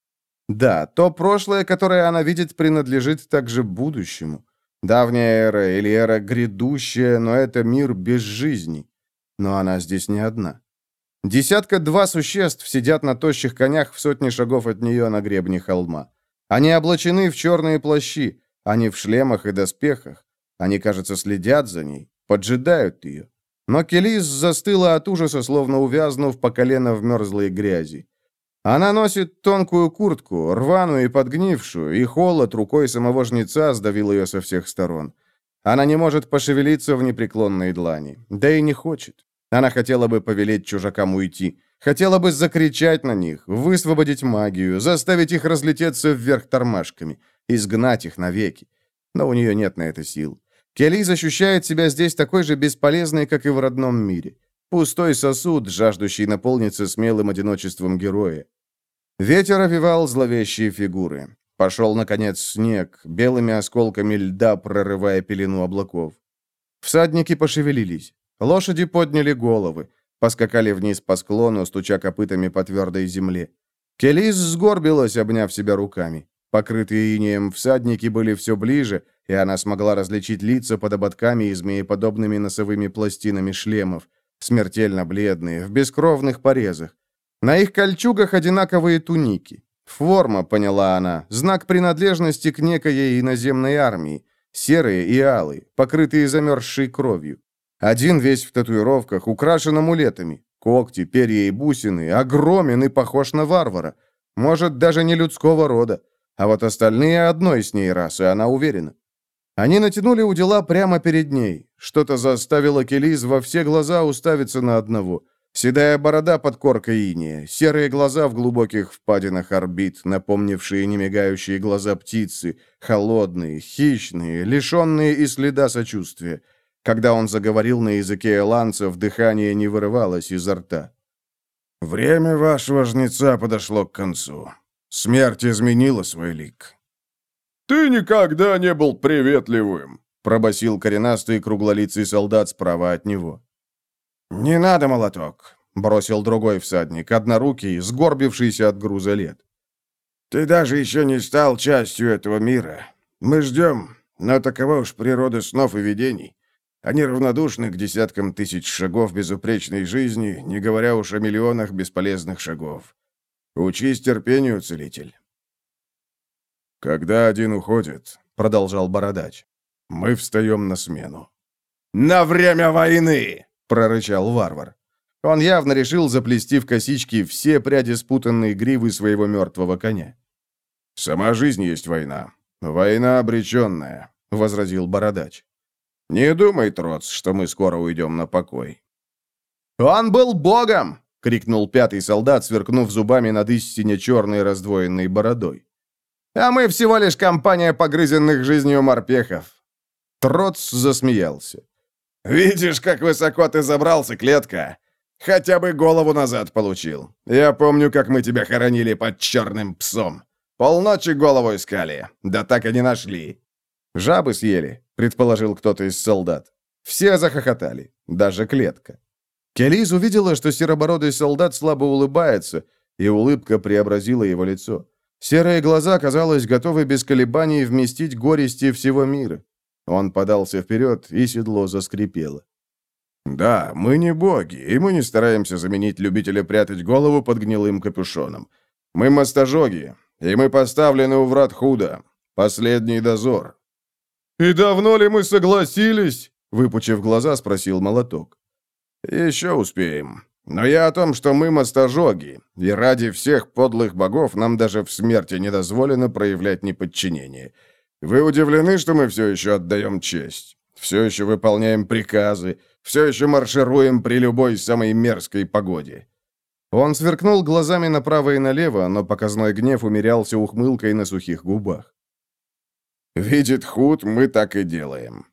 Да, то прошлое, которое она видит, принадлежит также будущему. Давняя эра или эра грядущая, но это мир без жизни. Но она здесь не одна. Десятка-два существ сидят на тощих конях в сотне шагов от нее на гребне холма. Они облачены в черные плащи, они в шлемах и доспехах. Они, кажется, следят за ней, поджидают ее. Но Келис застыла от ужаса, словно увязнув по колено в мерзлой грязи. Она носит тонкую куртку, рваную и подгнившую, и холод рукой самого жнеца сдавил ее со всех сторон. Она не может пошевелиться в непреклонной длани, да и не хочет. Она хотела бы повелеть чужакам уйти, хотела бы закричать на них, высвободить магию, заставить их разлететься вверх тормашками, изгнать их навеки. Но у нее нет на это сил. Келис ощущает себя здесь такой же бесполезной, как и в родном мире. Пустой сосуд, жаждущий наполниться смелым одиночеством героя. Ветер овевал зловещие фигуры. Пошел, наконец, снег, белыми осколками льда прорывая пелену облаков. Всадники пошевелились. Лошади подняли головы, поскакали вниз по склону, стуча копытами по твердой земле. Келис сгорбилась, обняв себя руками. Покрытые инеем всадники были все ближе, и она смогла различить лица под ободками и змееподобными носовыми пластинами шлемов, смертельно бледные, в бескровных порезах. На их кольчугах одинаковые туники. Форма, поняла она, знак принадлежности к некоей иноземной армии, серые и алые, покрытые замерзшей кровью. Один весь в татуировках, украшен амулетами, когти, перья и бусины, огромен и похож на варвара, может, даже не людского рода. А вот остальные одной с ней расы, она уверена. Они натянули удила прямо перед ней. Что-то заставило Келис во все глаза уставиться на одного. Седая борода под коркой инея, серые глаза в глубоких впадинах орбит, напомнившие немигающие глаза птицы, холодные, хищные, лишенные и следа сочувствия. Когда он заговорил на языке эланцев, дыхание не вырывалось изо рта. «Время вашего жнеца подошло к концу. Смерть изменила свой лик». «Ты никогда не был приветливым», — пробасил коренастый круглолицый солдат справа от него. «Не надо молоток», — бросил другой всадник, однорукий, сгорбившийся от груза лет. «Ты даже еще не стал частью этого мира. Мы ждем, но такова уж природа снов и видений. Они равнодушны к десяткам тысяч шагов безупречной жизни, не говоря уж о миллионах бесполезных шагов. Учись терпению, целитель». «Когда один уходит, — продолжал бородач, — мы встаем на смену». «На время войны!» — прорычал варвар. Он явно решил заплести в косички все пряди спутанной гривы своего мертвого коня. «Сама жизнь есть война. Война обреченная», — возразил бородач. «Не думай, Троц, что мы скоро уйдем на покой». «Он был богом!» — крикнул пятый солдат, сверкнув зубами над истине черной раздвоенной бородой. «А мы всего лишь компания погрызенных жизнью морпехов». Троц засмеялся. «Видишь, как высоко ты забрался, клетка? Хотя бы голову назад получил. Я помню, как мы тебя хоронили под черным псом. Полночи голову искали, да так и не нашли». «Жабы съели», — предположил кто-то из солдат. Все захохотали, даже клетка. Келис увидела, что серобородый солдат слабо улыбается, и улыбка преобразила его лицо. Серые глаза, казалось, готовы без колебаний вместить горести всего мира. Он подался вперед, и седло заскрипело. «Да, мы не боги, и мы не стараемся заменить любителя прятать голову под гнилым капюшоном. Мы мастожоги, и мы поставлены у врат Худа. Последний дозор». «И давно ли мы согласились?» — выпучив глаза, спросил Молоток. «Еще успеем. Но я о том, что мы мастожоги, и ради всех подлых богов нам даже в смерти не дозволено проявлять неподчинение. Вы удивлены, что мы все еще отдаем честь? Все еще выполняем приказы, все еще маршируем при любой самой мерзкой погоде». Он сверкнул глазами направо и налево, но показной гнев умерялся ухмылкой на сухих губах. «Видит Худ, мы так и делаем».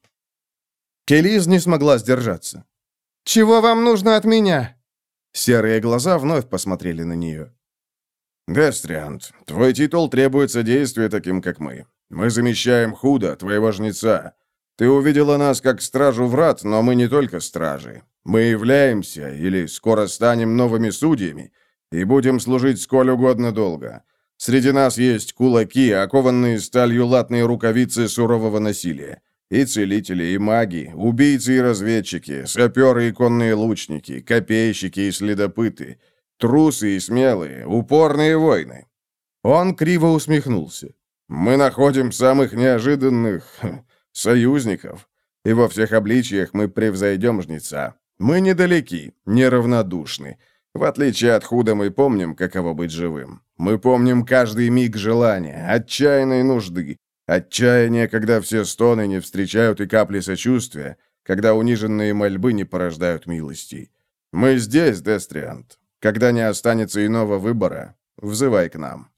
Келиз не смогла сдержаться. «Чего вам нужно от меня?» Серые глаза вновь посмотрели на нее. «Дестриант, твой титул требует содействия таким, как мы. Мы замещаем Худа, твоего жнеца. Ты увидела нас как стражу врат, но мы не только стражи. Мы являемся, или скоро станем новыми судьями, и будем служить сколь угодно долго. Среди нас есть кулаки, окованные сталью латные рукавицы сурового насилия. И целители, и маги, убийцы и разведчики, саперы и конные лучники, копейщики и следопыты, трусы и смелые, упорные воины». Он криво усмехнулся. «Мы находим самых неожиданных союзников, и во всех обличиях мы превзойдем жнеца. Мы недалеки, неравнодушны. В отличие от Худа мы помним, каково быть живым. Мы помним каждый миг желания, отчаянной нужды, отчаяние, когда все стоны не встречают и капли сочувствия, когда униженные мольбы не порождают милости. Мы здесь, Дестриант. Когда не останется иного выбора, взывай к нам».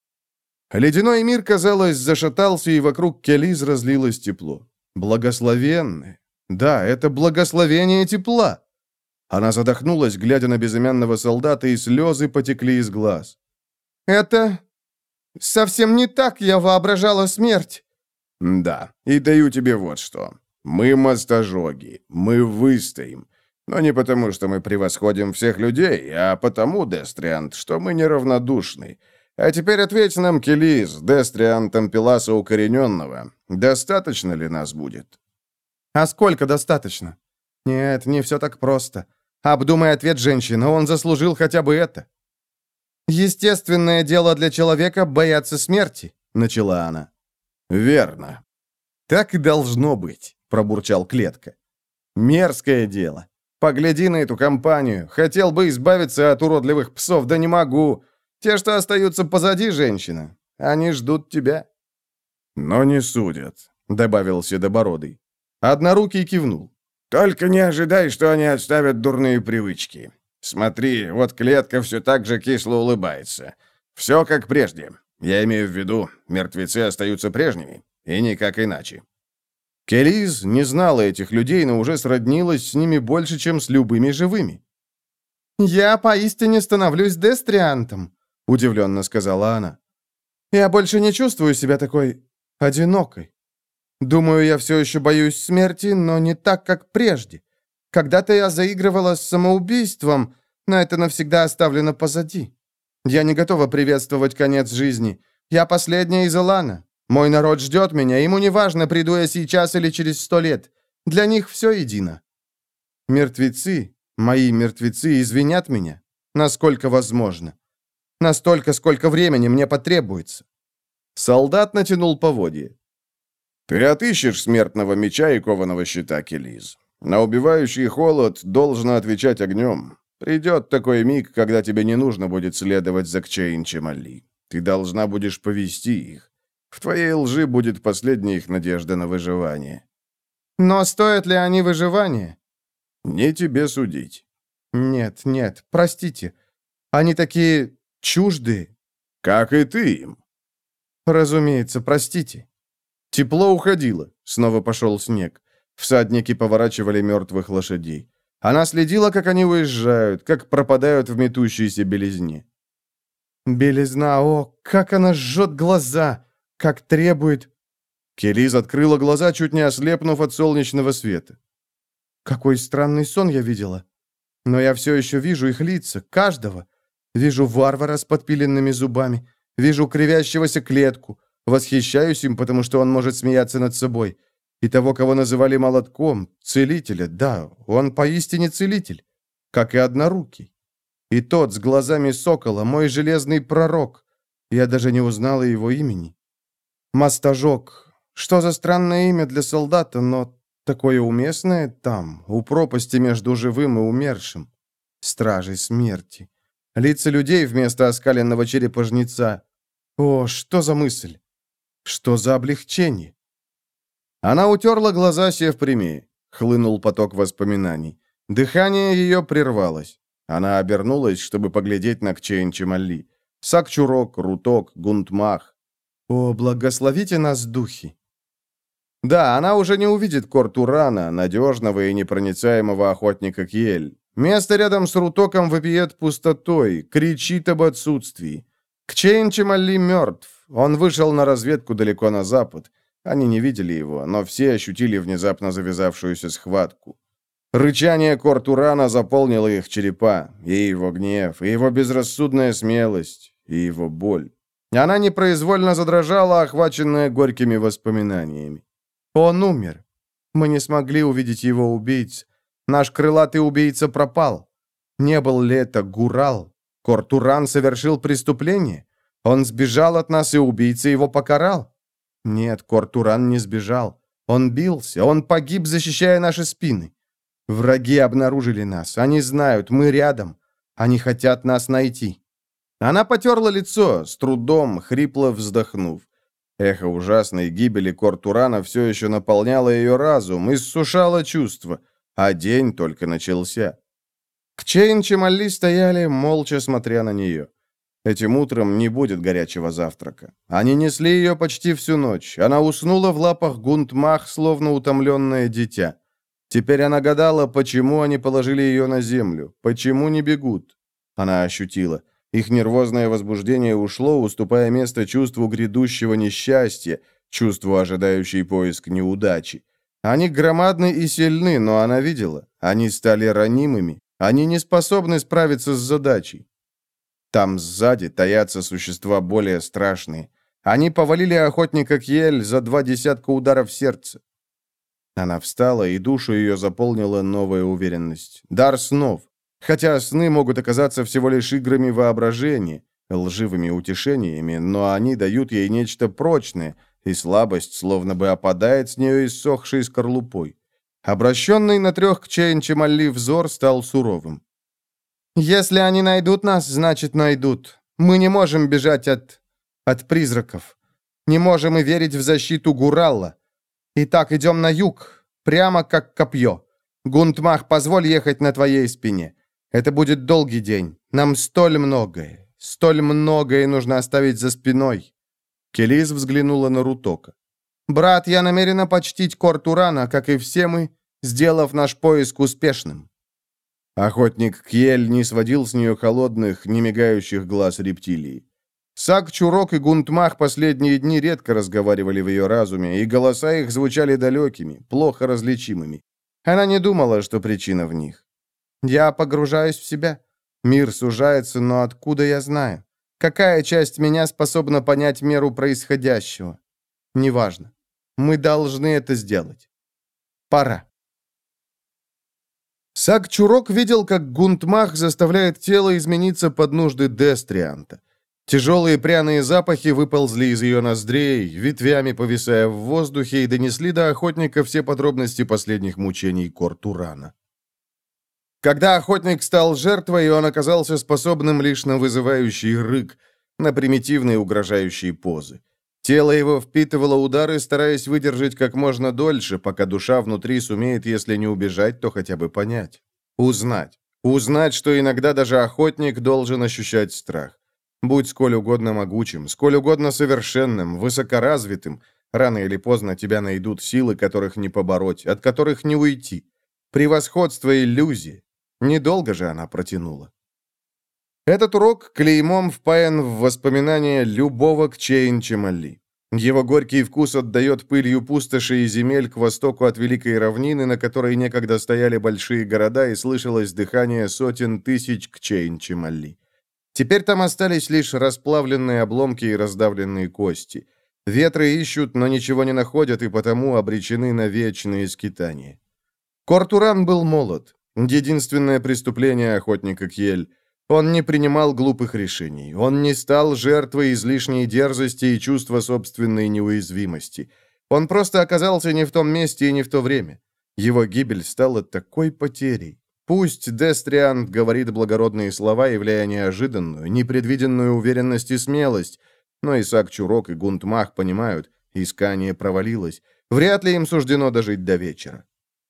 Ледяной мир, казалось, зашатался, и вокруг Келиз разлилось тепло. Благословенное. Да, это благословение тепла. Она задохнулась, глядя на безымянного солдата, и слезы потекли из глаз. «Это совсем не так я воображала смерть». «Да, и даю тебе вот что. Мы мастожоги, мы выстоим. Но не потому, что мы превосходим всех людей, а потому, Дестриант, что мы неравнодушны. А теперь ответь нам, Келиз, Дестриант Ампеласа Укорененного, достаточно ли нас будет?» «А сколько достаточно?» «Нет, не все так просто. Обдумай ответ, женщина, он заслужил хотя бы это». «Естественное дело для человека бояться смерти», — начала она. «Верно». «Так и должно быть», — пробурчал Клетка. «Мерзкое дело. Погляди на эту компанию. Хотел бы избавиться от уродливых псов, да не могу. Те, что остаются позади, женщина, они ждут тебя». «Но не судят», — добавил Седобородый. Однорукий кивнул. «Только не ожидай, что они отставят дурные привычки. Смотри, вот Клетка все так же кисло улыбается. Все как прежде. Я имею в виду, мертвецы остаются прежними, и никак иначе». Келиз не знала этих людей, но уже сроднилась с ними больше, чем с любыми живыми. «Я поистине становлюсь дестриантом», — удивленно сказала она. «Я больше не чувствую себя такой одинокой. Думаю, я все еще боюсь смерти, но не так, как прежде. Когда-то я заигрывала с самоубийством, но это навсегда оставлено позади. Я не готова приветствовать конец жизни. Я последняя из Элана. Мой народ ждет меня, ему не важно, приду я сейчас или через сто лет. Для них все едино. Мертвецы, мои мертвецы, извинят меня, насколько возможно. Настолько, сколько времени мне потребуется». Солдат натянул поводья. «Ты отыщешь смертного меча и кованого щита, Келиз. На убивающий холод должно отвечать огнем. Придет такой миг, когда тебе не нужно будет следовать за Кчейн Али. Ты должна будешь повести их. В твоей лжи будет последняя их надежда на выживание». «Но стоят ли они выживания?» «Не тебе судить». «Нет, нет, простите. Они такие чуждые». «Как и ты им». «Разумеется, простите». Тепло уходило. Снова пошел снег. Всадники поворачивали мертвых лошадей. Она следила, как они уезжают, как пропадают в метущейся белизне. «Белизна, о, как она жжет глаза! Как требует...» Келиз открыла глаза, чуть не ослепнув от солнечного света. «Какой странный сон я видела. Но я все еще вижу их лица, каждого. Вижу варвара с подпиленными зубами. Вижу кривящегося клетку. Восхищаюсь им, потому что он может смеяться над собой. И того, кого называли молотком, целителя, да, он поистине целитель, как и однорукий. И тот с глазами сокола, мой железный пророк. Я даже не узнала его имени. Мастажок. Что за странное имя для солдата, но такое уместное там, у пропасти между живым и умершим. Стражи смерти. Лица людей вместо оскаленного черепа жнеца. О, что за мысль? Что за облегчение? Она утерла глаза, сев прямее. Хлынул поток воспоминаний. Дыхание ее прервалось. Она обернулась, чтобы поглядеть на Кчейн-Чемалли. Сакчурок, Руток, Гунтмах. О, благословите нас, духи! Да, она уже не увидит Кортурана, надежного и непроницаемого охотника Кьель. Место рядом с Рутоком вопиет пустотой, кричит об отсутствии. Кчейн-Чемалли мертв. Он вышел на разведку далеко на запад. Они не видели его, но все ощутили внезапно завязавшуюся схватку. Рычание Кортурана заполнило их черепа, и его гнев, и его безрассудная смелость, и его боль. Она непроизвольно задрожала, охваченная горькими воспоминаниями. Он умер. Мы не смогли увидеть его убийц. Наш крылатый убийца пропал. Не был ли это Гурал? Кортуран совершил преступление? Он сбежал от нас, и убийца его покарал? Нет, Кортуран не сбежал. Он бился, он погиб, защищая наши спины. Враги обнаружили нас. Они знают, мы рядом. Они хотят нас найти. Она потерла лицо, с трудом, хрипло вздохнув. Эхо ужасной гибели Кортурана все еще наполняло ее разум, иссушало чувства, а день только начался. Кчейн-Чемалли стояли, молча смотря на нее. Этим утром не будет горячего завтрака. Они несли ее почти всю ночь. Она уснула в лапах Гунтмах, словно утомленное дитя. Теперь она гадала, почему они положили ее на землю, почему не бегут. Она ощутила. Их нервозное возбуждение ушло, уступая место чувству грядущего несчастья, чувству, ожидающей поиск неудачи. Они громадны и сильны, но она видела. Они стали ранимыми. Они не способны справиться с задачей. Там сзади таятся существа более страшные. Они повалили охотника Кьель за два десятка ударов сердца. Она встала, и душу ее заполнила новая уверенность. Дар снов. Хотя сны могут оказаться всего лишь играми воображения, лживыми утешениями, но они дают ей нечто прочное, и слабость словно бы опадает с нее иссохшей скорлупой. Обращенный на трех Кчейн-Чемалли взор стал суровым. «Если они найдут нас, значит, найдут. Мы не можем бежать от... от призраков. Не можем и верить в защиту Гуралла. Итак, идем на юг, прямо как копье. Гунтмах, позволь ехать на твоей спине. Это будет долгий день. Нам столь многое, столь многое нужно оставить за спиной». Келис взглянула на Рутока. «Брат, я намерена почтить Кортурана, как и все мы, сделав наш поиск успешным». Охотник Кьель не сводил с нее холодных, не мигающих глаз рептилии. Сак-Чурок и Гунтмах последние дни редко разговаривали в ее разуме, и голоса их звучали далекими, плохо различимыми. Она не думала, что причина в них. «Я погружаюсь в себя. Мир сужается, но откуда я знаю? Какая часть меня способна понять меру происходящего? Неважно. Мы должны это сделать. Пора». Сак-Чурок видел, как Гунтмах заставляет тело измениться под нужды Дестрианта. Тяжелые пряные запахи выползли из ее ноздрей, ветвями повисая в воздухе, и донесли до охотника все подробности последних мучений Кортурана. Когда охотник стал жертвой, он оказался способным лишь на вызывающий рык, на примитивные угрожающие позы. Тело его впитывало удары, стараясь выдержать как можно дольше, пока душа внутри сумеет, если не убежать, то хотя бы понять. Узнать. Узнать, что иногда даже охотник должен ощущать страх. Будь сколь угодно могучим, сколь угодно совершенным, высокоразвитым, рано или поздно тебя найдут силы, которых не побороть, от которых не уйти. Превосходство иллюзии. Недолго же она протянула. Этот урок клеймом впаян в воспоминания любого Кчейн-Чемалли. Его горький вкус отдает пылью пустоши и земель к востоку от Великой равнины, на которой некогда стояли большие города и слышалось дыхание сотен тысяч Кчейн-Чемалли. Теперь там остались лишь расплавленные обломки и раздавленные кости. Ветры ищут, но ничего не находят, и потому обречены на вечные скитания. Кортуран был молод. Единственное преступление охотника Кьель. Он не принимал глупых решений. Он не стал жертвой излишней дерзости и чувства собственной неуязвимости. Он просто оказался не в том месте и не в то время. Его гибель стала такой потерей. Пусть Дестриант говорит благородные слова, являя неожиданную, непредвиденную уверенность и смелость, но Исаак Чурок и Гунтмах понимают, искание провалилось. Вряд ли им суждено дожить до вечера.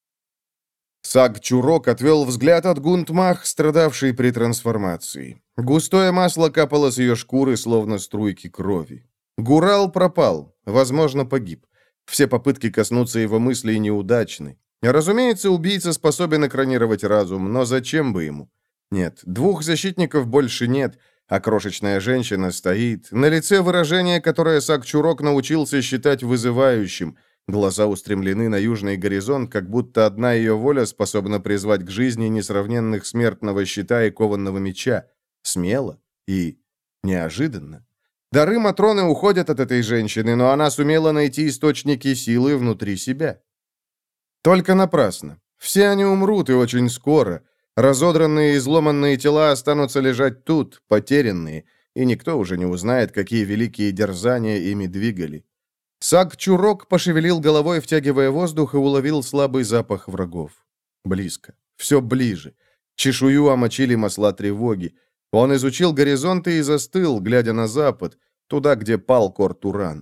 Саг Чурок отвел взгляд от Гунтмах, страдавшей при трансформации. Густое масло капало с ее шкуры, словно струйки крови. Гурал пропал, возможно, погиб. Все попытки коснуться его мыслей неудачны. Разумеется, убийца способен экранировать разум, но зачем бы ему? Нет, двух защитников больше нет, а крошечная женщина стоит. На лице выражение, которое Саг Чурок научился считать вызывающим. Глаза устремлены на южный горизонт, как будто одна ее воля способна призвать к жизни несравненных смертного щита и кованного меча. Смело и неожиданно. Дары Матроны уходят от этой женщины, но она сумела найти источники силы внутри себя. Только напрасно. Все они умрут, и очень скоро. Разодранные и изломанные тела останутся лежать тут, потерянные, и никто уже не узнает, какие великие дерзания ими двигали. Саг Чурок пошевелил головой, втягивая воздух, и уловил слабый запах врагов. Близко. Все ближе. Чешую омочили масла тревоги. Он изучил горизонты и застыл, глядя на запад, туда, где пал Кортуран.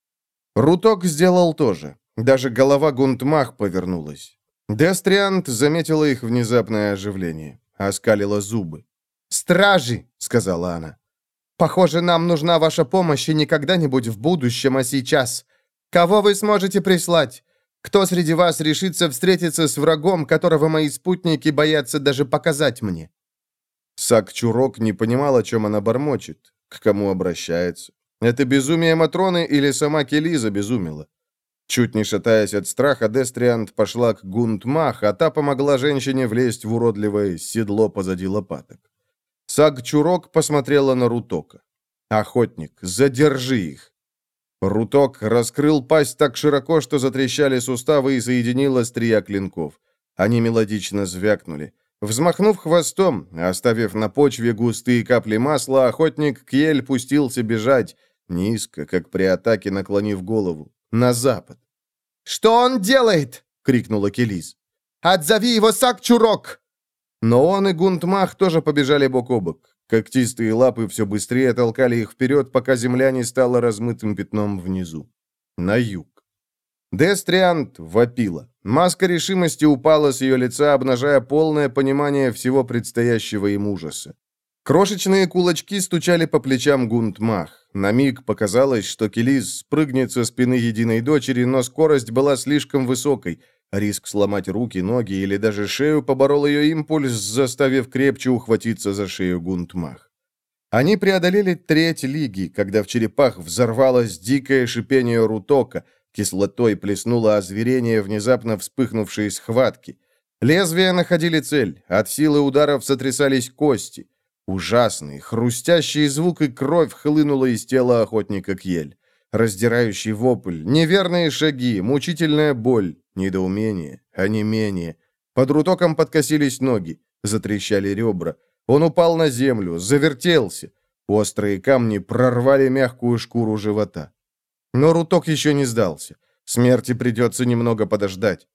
Руток сделал то же. Даже голова Гунтмах повернулась. Дестриант заметила их внезапное оживление. Оскалила зубы. «Стражи!» — сказала она. «Похоже, нам нужна ваша помощь, и не когда-нибудь в будущем, а сейчас. Кого вы сможете прислать? Кто среди вас решится встретиться с врагом, которого мои спутники боятся даже показать мне?» Саг Чурок не понимал, о чем она бормочет, к кому обращается. Это безумие Матроны или сама Келиза безумела? Чуть не шатаясь от страха, Дестриант пошла к Гунтмах, а та помогла женщине влезть в уродливое седло позади лопаток. Саг Чурок посмотрела на Рутока. «Охотник, задержи их!» Руток раскрыл пасть так широко, что затрещали суставы и соединил острия клинков. Они мелодично звякнули. Взмахнув хвостом, оставив на почве густые капли масла, охотник Кьель пустился бежать, низко, как при атаке, наклонив голову, на запад. «Что он делает?» — крикнула Келиз. «Отзови его, Саг Чурок!» Но он и Гунтмах тоже побежали бок о бок. Когтистые лапы все быстрее толкали их вперед, пока земля не стала размытым пятном внизу. На юг. Дестриант вопила. Маска решимости упала с ее лица, обнажая полное понимание всего предстоящего им ужаса. Крошечные кулачки стучали по плечам Гунтмах. На миг показалось, что Келиз спрыгнет со спины единой дочери, но скорость была слишком высокой. Риск сломать руки, ноги или даже шею поборол ее импульс, заставив крепче ухватиться за шею Гунтмах. Они преодолели треть лиги, когда в черепах взорвалось дикое шипение Рутока, кислотой плеснуло озверение внезапно вспыхнувшей схватки. Лезвия находили цель, от силы ударов сотрясались кости. Ужасный, хрустящий звук и кровь хлынула из тела охотника Кьель. Раздирающий вопль, неверные шаги, мучительная боль, недоумение, онемение. Под Рутоком подкосились ноги, затрещали ребра. Он упал на землю, завертелся. Острые камни прорвали мягкую шкуру живота. Но Руток еще не сдался. Смерти придется немного подождать.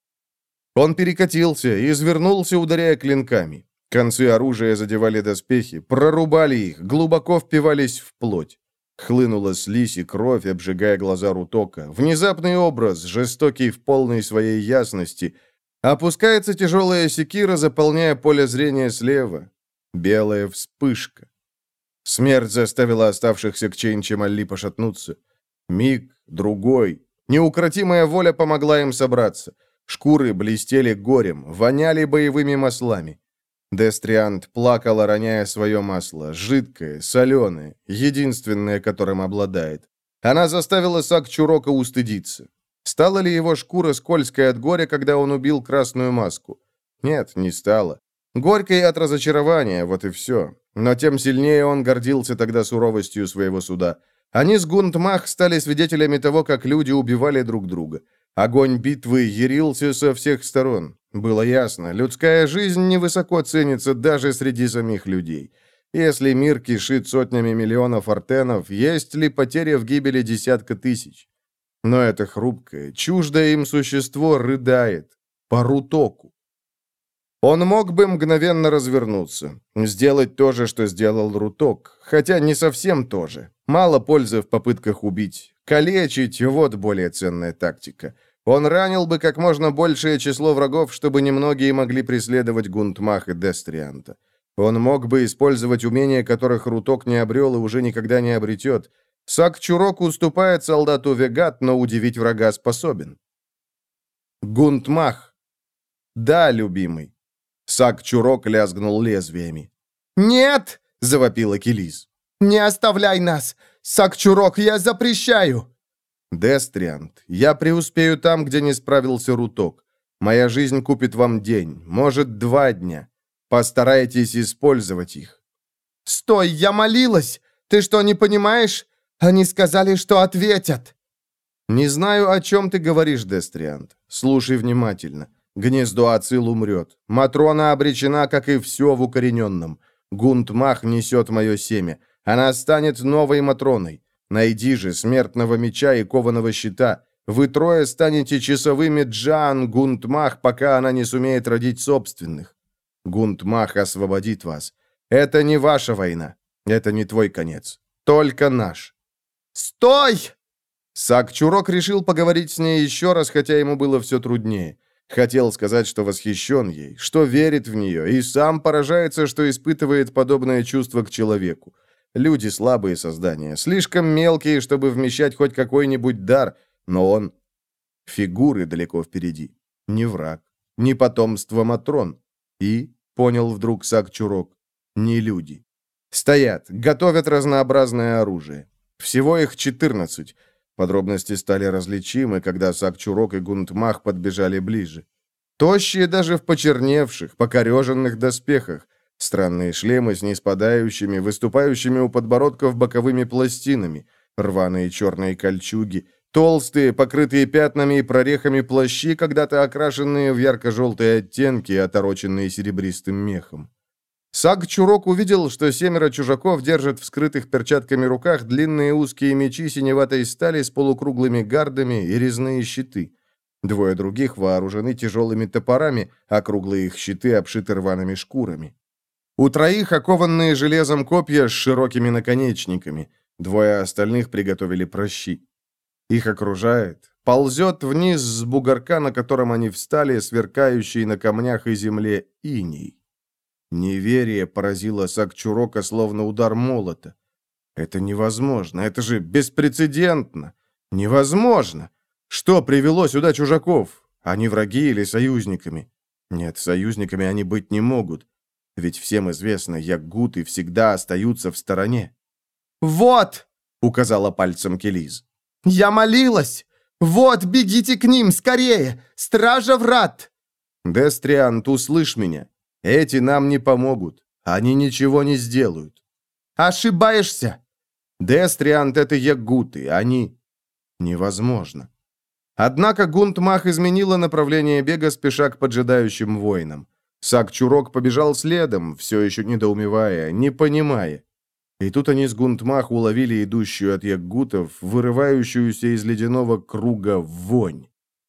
Он перекатился, извернулся, ударяя клинками. Концы оружия задевали доспехи, прорубали их, глубоко впивались в плоть. Хлынула слизь и кровь, обжигая глаза Рутока. Внезапный образ, жестокий в полной своей ясности. Опускается тяжелая секира, заполняя поле зрения слева. Белая вспышка. Смерть заставила оставшихся к Чейн-Чемалли пошатнуться. Миг, другой. Неукротимая воля помогла им собраться. Шкуры блестели горем, воняли боевыми маслами. Дестриант плакала, роняя свое масло, жидкое, соленое, единственное, которым обладает. Она заставила Саг Чурока устыдиться. Стала ли его шкура скользкой от горя, когда он убил красную маску? Нет, не стала. Горькой от разочарования, вот и все. Но тем сильнее он гордился тогда суровостью своего суда. Они с Гунтмах стали свидетелями того, как люди убивали друг друга. Огонь битвы ярился со всех сторон. Было ясно, людская жизнь невысоко ценится даже среди самих людей. Если мир кишит сотнями миллионов артенов, есть ли потеря в гибели десятка тысяч? Но это хрупкое, чуждое им существо рыдает. По Рутоку. Он мог бы мгновенно развернуться, сделать то же, что сделал Руток, хотя не совсем то же. Мало пользы в попытках убить. Калечить – вот более ценная тактика. Он ранил бы как можно большее число врагов, чтобы немногие могли преследовать Гунтмах и Дестрианта. Он мог бы использовать умения, которых Руток не обрел и уже никогда не обретет. Сак-Чурок уступает солдату Вегат, но удивить врага способен. Гунтмах. Да, любимый. Сак-Чурок лязгнул лезвиями. «Нет!» — завопила Келис. «Не оставляй нас! Сак-Чурок, я запрещаю!» «Дестриант, я преуспею там, где не справился Руток. Моя жизнь купит вам день, может, два дня. Постарайтесь использовать их». «Стой, я молилась! Ты что, не понимаешь? Они сказали, что ответят!» «Не знаю, о чем ты говоришь, Дестриант. Слушай внимательно. Гнездо Ацил умрет. Матрона обречена, как и все в укорененном. Гунтмах несет мое семя. Она станет новой Матроной. Найди же смертного меча и кованого щита. Вы трое станете часовыми Джан Гунтмах, пока она не сумеет родить собственных. Гунтмах освободит вас. Это не ваша война. Это не твой конец. Только наш». «Стой!» Сак-Чурок решил поговорить с ней еще раз, хотя ему было все труднее. Хотел сказать, что восхищен ей, что верит в нее, и сам поражается, что испытывает подобное чувство к человеку. Люди слабые создания, слишком мелкие, чтобы вмещать хоть какой-нибудь дар, но он... Фигуры далеко впереди. Не враг, не потомство Матрон. И, понял вдруг Сак-Чурок, не люди. Стоят, готовят разнообразное оружие. Всего их четырнадцать. Подробности стали различимы, когда Сак-Чурок и Гунтмах подбежали ближе. Тощие даже в почерневших, покореженных доспехах. Странные шлемы с неспадающими, выступающими у подбородков боковыми пластинами. Рваные черные кольчуги. Толстые, покрытые пятнами и прорехами плащи, когда-то окрашенные в ярко-желтые оттенки, отороченные серебристым мехом. Сак-Чурок увидел, что семеро чужаков держат в скрытых перчатками руках длинные узкие мечи синеватой стали с полукруглыми гардами и резные щиты. Двое других вооружены тяжелыми топорами, а круглые их щиты обшиты рваными шкурами. У троих окованные железом копья с широкими наконечниками. Двое остальных приготовили прощи. Их окружает, ползет вниз с бугорка, на котором они встали, сверкающий на камнях и земле иней. Неверие поразило Сак-Чурока, словно удар молота. Это невозможно, это же беспрецедентно. Невозможно. Что привело сюда чужаков? Они враги или союзниками? Нет, союзниками они быть не могут. Ведь всем известно, ягуты всегда остаются в стороне. «Вот!» — указала пальцем Келис. «Я молилась! Вот, бегите к ним, скорее! Стража врат!» «Дестриант, услышь меня. Эти нам не помогут. Они ничего не сделают». «Ошибаешься!» «Дестриант — это ягуты. Они...» «Невозможно». Однако Гунтмах изменила направление бега, спеша к поджидающим воинам. Сак-Чурок побежал следом, все еще недоумевая, не понимая. И тут они с Гунтмах уловили идущую от ягутов, вырывающуюся из ледяного круга вонь.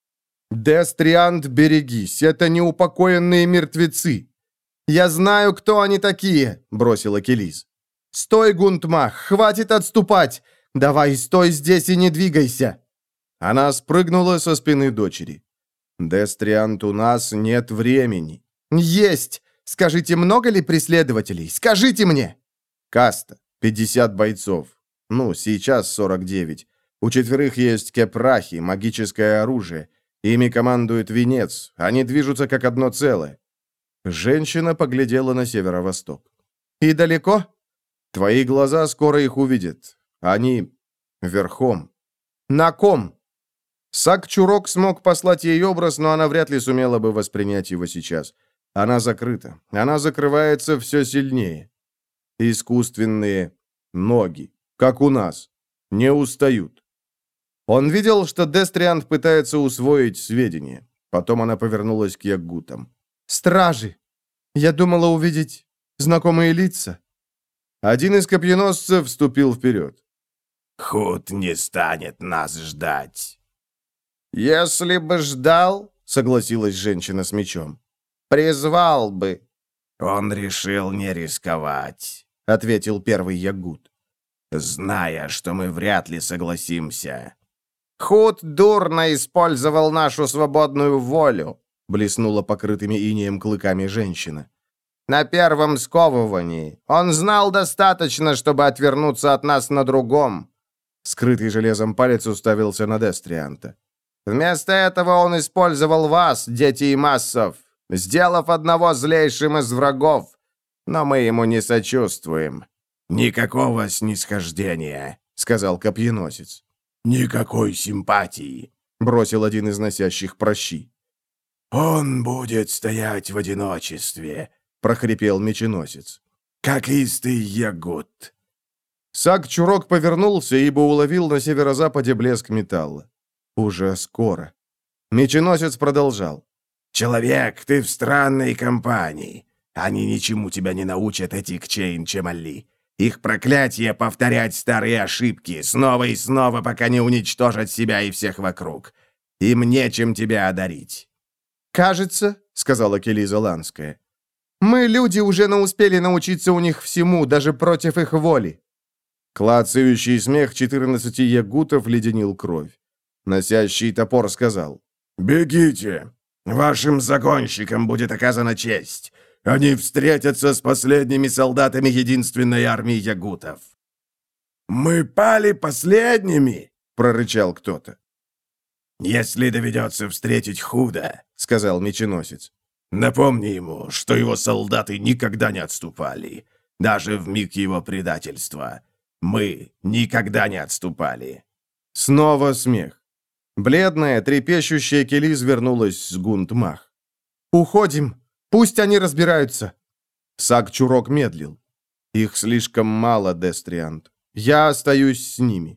«Дестриант, берегись! Это неупокоенные мертвецы!» «Я знаю, кто они такие!» — бросила Келис. «Стой, Гунтмах! Хватит отступать! Давай, стой здесь и не двигайся!» Она спрыгнула со спины дочери. «Дестриант, у нас нет времени». «Есть! Скажите, много ли преследователей? Скажите мне!» «Каста. пятьдесят бойцов. Ну, сейчас сорок девять. У четверых есть кепрахи, магическое оружие. Ими командует Венец. Они движутся как одно целое». Женщина поглядела на северо-восток. «И далеко?» «Твои глаза скоро их увидят. Они верхом». «На ком?» Сак-Чурок смог послать ей образ, но она вряд ли сумела бы воспринять его сейчас. Она закрыта. Она закрывается все сильнее. Искусственные ноги, как у нас, не устают. Он видел, что Дестриант пытается усвоить сведения. Потом она повернулась к яггутам. «Стражи! Я думала увидеть знакомые лица». Один из копьеносцев вступил вперед. «Худ не станет нас ждать». «Если бы ждал, — согласилась женщина с мечом, — призвал бы». «Он решил не рисковать», — ответил первый ягут. «зная, что мы вряд ли согласимся». «Худ дурно использовал нашу свободную волю», — блеснула покрытыми инеем клыками женщина. «На первом сковывании. Он знал достаточно, чтобы отвернуться от нас на другом». Скрытый железом палец уставился на Дестрианта. «Вместо этого он использовал вас, дети и массов, сделав одного злейшим из врагов. Но мы ему не сочувствуем». «Никакого снисхождения», — сказал копьеносец. «Никакой симпатии», — бросил один из носящих прощи. «Он будет стоять в одиночестве», — прохрипел меченосец. «Как истый ягут». Саг-чурок повернулся, ибо уловил на северо-западе блеск металла. Уже скоро. Меченосец продолжал. «Человек, ты в странной компании. Они ничему тебя не научат, эти Кчейн-Чемалли. Их проклятие — повторять старые ошибки, снова и снова, пока не уничтожат себя и всех вокруг. Им нечем тебя одарить». «Кажется, — сказала Келиза Ланская, — мы, люди, уже не успели научиться у них всему, даже против их воли». Клацающий смех четырнадцати ягутов леденил кровь. Носящий топор сказал. «Бегите! Вашим загонщикам будет оказана честь. Они встретятся с последними солдатами единственной армии ягутов». «Мы пали последними!» — прорычал кто-то. «Если доведется встретить Худа, — сказал меченосец, — напомни ему, что его солдаты никогда не отступали, даже в миг его предательства. Мы никогда не отступали». Снова смех. Бледная, трепещущая Келиз вернулась с Гунтмах. «Уходим! Пусть они разбираются!» Саг-чурок медлил. «Их слишком мало, Дестриант. Я остаюсь с ними».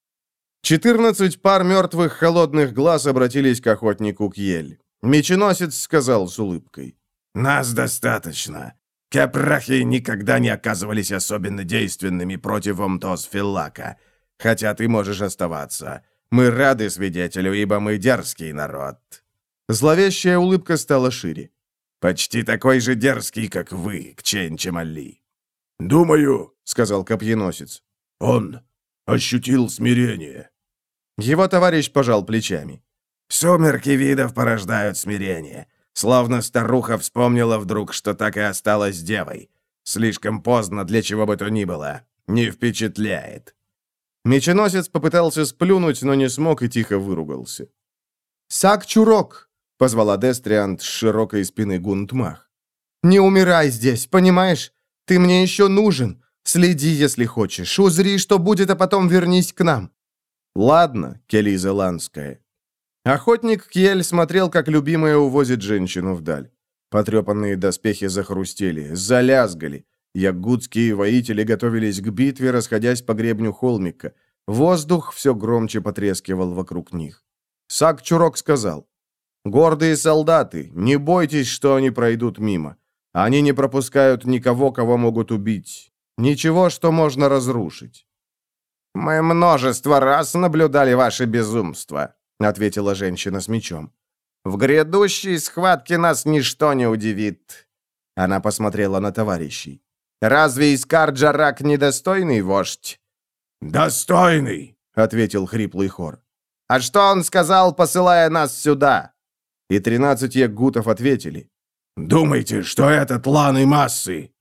Четырнадцать пар мертвых холодных глаз обратились к охотнику Кьель. Меченосец сказал с улыбкой. «Нас достаточно. Кепрахи никогда не оказывались особенно действенными против Омтос-Филлака. Хотя ты можешь оставаться. Мы рады свидетелю, ибо мы дерзкий народ». Зловещая улыбка стала шире. «Почти такой же дерзкий, как вы, Кчейн-Чемалли». «Думаю, — сказал копьеносец, — он ощутил смирение». Его товарищ пожал плечами. «Сумерки видов порождают смирение. Словно старуха вспомнила вдруг, что так и осталась девой. Слишком поздно для чего бы то ни было. Не впечатляет». Меченосец попытался сплюнуть, но не смог и тихо выругался. «Саг-чурок!» — позвала Дестриант с широкой спины Гунтмах. «Не умирай здесь, понимаешь? Ты мне еще нужен. Следи, если хочешь. Узри, что будет, а потом вернись к нам». «Ладно, Келиза Ланская». Охотник Кьель смотрел, как любимая увозит женщину вдаль. Потрепанные доспехи захрустели, залязгали. Ягудские воители готовились к битве, расходясь по гребню холмика. Воздух все громче потрескивал вокруг них. Саг-чурок сказал. «Гордые солдаты, не бойтесь, что они пройдут мимо. Они не пропускают никого, кого могут убить. Ничего, что можно разрушить». «Мы множество раз наблюдали ваше безумство», — ответила женщина с мечом. «В грядущей схватке нас ничто не удивит». Она посмотрела на товарищей. «Разве Искар-Джарак недостойный вождь?» «Достойный», — ответил хриплый хор. «А что он сказал, посылая нас сюда?» И тринадцать ягутов ответили. «Думаете, что это тланы массы?»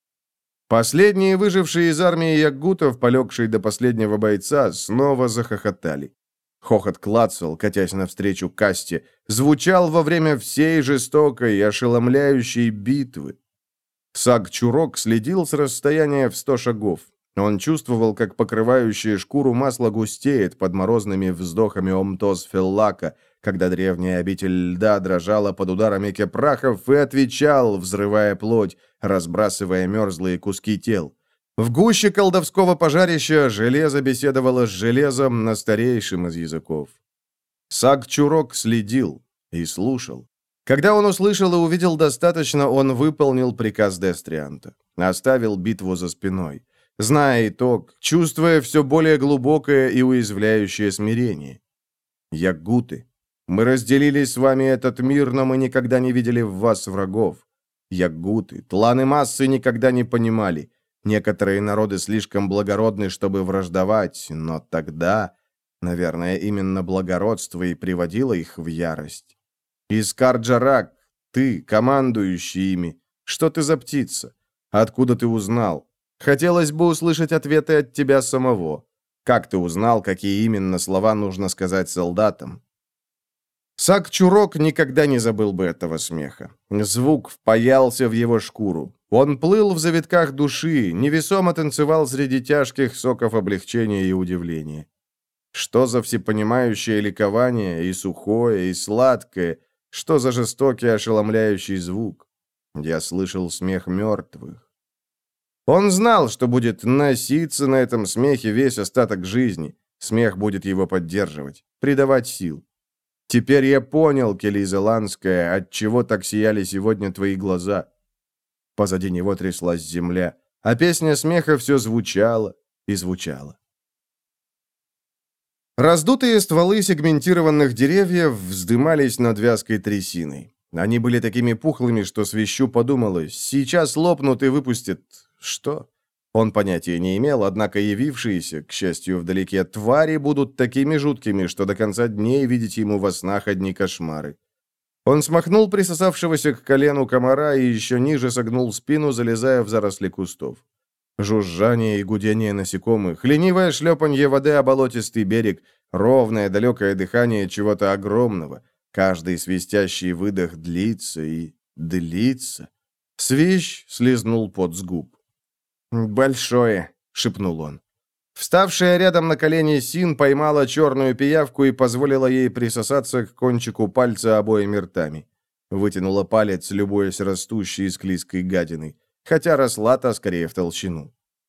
Последние выжившие из армии ягутов, полегшие до последнего бойца, снова захохотали. Хохот клацал, катясь навстречу касте, звучал во время всей жестокой и ошеломляющей битвы. Саг-чурок следил с расстояния в сто шагов. Он чувствовал, как покрывающее шкуру масло густеет под морозными вздохами Омтос-Феллака, когда древняя обитель льда дрожала под ударами кепрахов и отвечал, взрывая плоть, разбрасывая мерзлые куски тел. В гуще колдовского пожарища железо беседовало с железом на старейшем из языков. Саг-Чурок следил и слушал. Когда он услышал и увидел достаточно, он выполнил приказ Дестрианта, оставил битву за спиной. Зная итог, чувствуя все более глубокое и уязвляющее смирение. Ягуты, мы разделили с вами этот мир, но мы никогда не видели в вас врагов. Ягуты, тланы массы никогда не понимали. Некоторые народы слишком благородны, чтобы враждовать, но тогда, наверное, именно благородство и приводило их в ярость. Искар-Джарак, ты, командующий ими, что ты за птица? Откуда ты узнал? Хотелось бы услышать ответы от тебя самого. Как ты узнал, какие именно слова нужно сказать солдатам? Саг-Чурок никогда не забыл бы этого смеха. Звук впаялся в его шкуру. Он плыл в завитках души, невесомо танцевал среди тяжких соков облегчения и удивления. Что за всепонимающее ликование, и сухое, и сладкое, что за жестокий ошеломляющий звук? Я слышал смех мертвых. Он знал, что будет носиться на этом смехе весь остаток жизни. Смех будет его поддерживать, придавать сил. Теперь я понял, Келизеландская, отчего так сияли сегодня твои глаза. Позади него тряслась земля, а песня смеха все звучала и звучала. Раздутые стволы сегментированных деревьев вздымались над вязкой трясиной. Они были такими пухлыми, что свищу подумалось, сейчас лопнут и выпустят... Что? Он понятия не имел, однако явившиеся, к счастью, вдалеке твари будут такими жуткими, что до конца дней видеть ему во снах одни кошмары. Он смахнул присосавшегося к колену комара и еще ниже согнул спину, залезая в заросли кустов. Жужжание и гудение насекомых, ленивое шлепанье воды о болотистый берег, ровное далекое дыхание чего-то огромного. Каждый свистящий выдох длится и длится. Свищ слизнул пот с губ. «Большое», — шепнул он. Вставшая рядом на колени Син поймала черную пиявку и позволила ей присосаться к кончику пальца обоими ртами. Вытянула палец, любуясь растущей склизкой гадиной, хотя росла-то скорее в толщину.